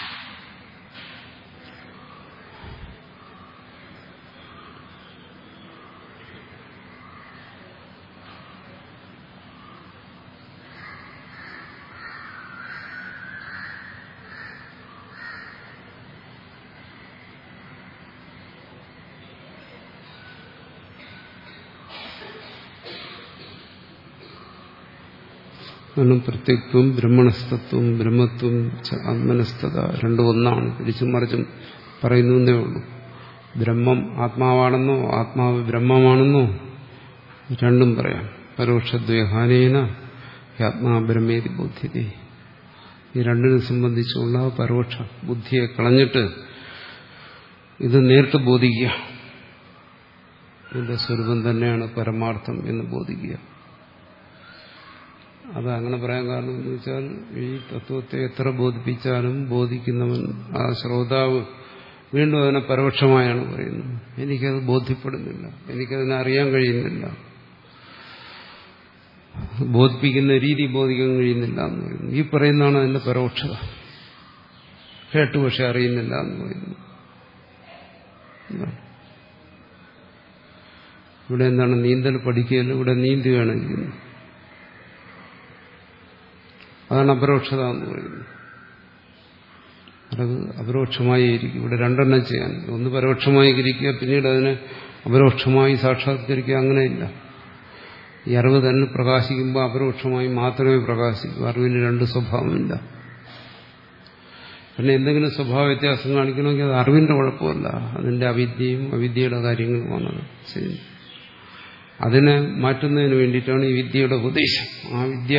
പ്രത്യക്തവും ബ്രഹ്മണസ്തത്വം ബ്രഹ്മത്വം ആത്മനസ്തത രണ്ടും ഒന്നാണ്. തിരിച്ചും മറിച്ചും പറയുന്നേ ഉള്ളൂ. ബ്രഹ്മം ആത്മാവാണെന്നോ ആത്മാവ് ബ്രഹ്മമാണെന്നോ രണ്ടും പറയാം. പരോക്ഷദ്വയഹാനേന ആത്മാ ബ്രഹ്മേതി ബോധ്യതേ. ഈ രണ്ടിനെ സംബന്ധിച്ചുള്ള പരോക്ഷ ബുദ്ധിയെ കളഞ്ഞിട്ട് ഇത് നേരിട്ട് ബോധിക്കുക. ഇതിന്റെ സ്വരൂപം തന്നെയാണ് പരമാർത്ഥം എന്ന് ബോധിക്കുക. അത് അങ്ങനെ പറയാൻ കാരണം എന്ന് വെച്ചാൽ ഈ തത്വത്തെ എത്ര ബോധിപ്പിച്ചാലും ബോധിക്കുന്നവൻ ആ ശ്രോതാവ് വീണ്ടും അതിനെ പരോക്ഷമായാണ് പറയുന്നത്. എനിക്കത് ബോധ്യപ്പെടുന്നില്ല, എനിക്കതിനെ അറിയാൻ കഴിയുന്നില്ല, ബോധിപ്പിക്കുന്ന രീതി ബോധിക്കാൻ കഴിയുന്നില്ല എന്ന് പറയുന്നു. ഈ പറയുന്നതാണ് അതിന്റെ പരോക്ഷത. കേട്ടു പക്ഷെ അറിയുന്നില്ല എന്ന് പറയുന്നു. ഇവിടെ എന്താണ് നീന്തൽ പഠിക്കുകയല്ല, ഇവിടെ നീന്തുകയാണ് ചെയ്യുന്നത്. അതാണ് അപരോക്ഷത എന്ന് പറയുന്നത്. അത് അപരോക്ഷമായി ഇരിക്കും. ഇവിടെ രണ്ടെണ്ണം ചെയ്യാൻ, ഒന്ന് പരോക്ഷമായി ഇരിക്കുക, പിന്നീട് അതിനെ അപരോക്ഷമായി സാക്ഷാത്കരിക്കുക. അങ്ങനെയില്ല. ഈ അറിവ് തന്നെ പ്രകാശിക്കുമ്പോൾ അപരോക്ഷമായി മാത്രമേ പ്രകാശിക്കൂ. അറിവിന് രണ്ട് സ്വഭാവമില്ല. പിന്നെ എന്തെങ്കിലും സ്വഭാവ വ്യത്യാസം കാണിക്കണമെങ്കിൽ അത് അറിവിന്റെ കുഴപ്പമല്ല, അതിന്റെ അവിദ്യയും അവിദ്യയുടെ കാര്യങ്ങളുമാണ് ശരി. അതിനെ മാറ്റുന്നതിന് വേണ്ടിയിട്ടാണ് ഈ വിദ്യയുടെ ഉപദേശം. ആ വിദ്യ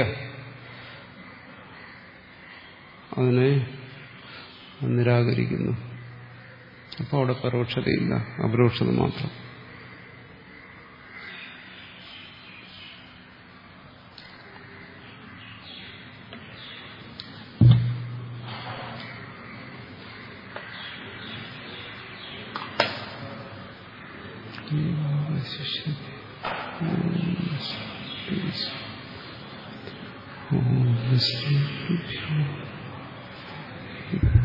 അതിനെ നിരാകരിക്കുന്നു. അപ്പോൾ അവിടെ പരോക്ഷതയില്ല, അപരോക്ഷത മാത്രം. ഓം ശ്രീ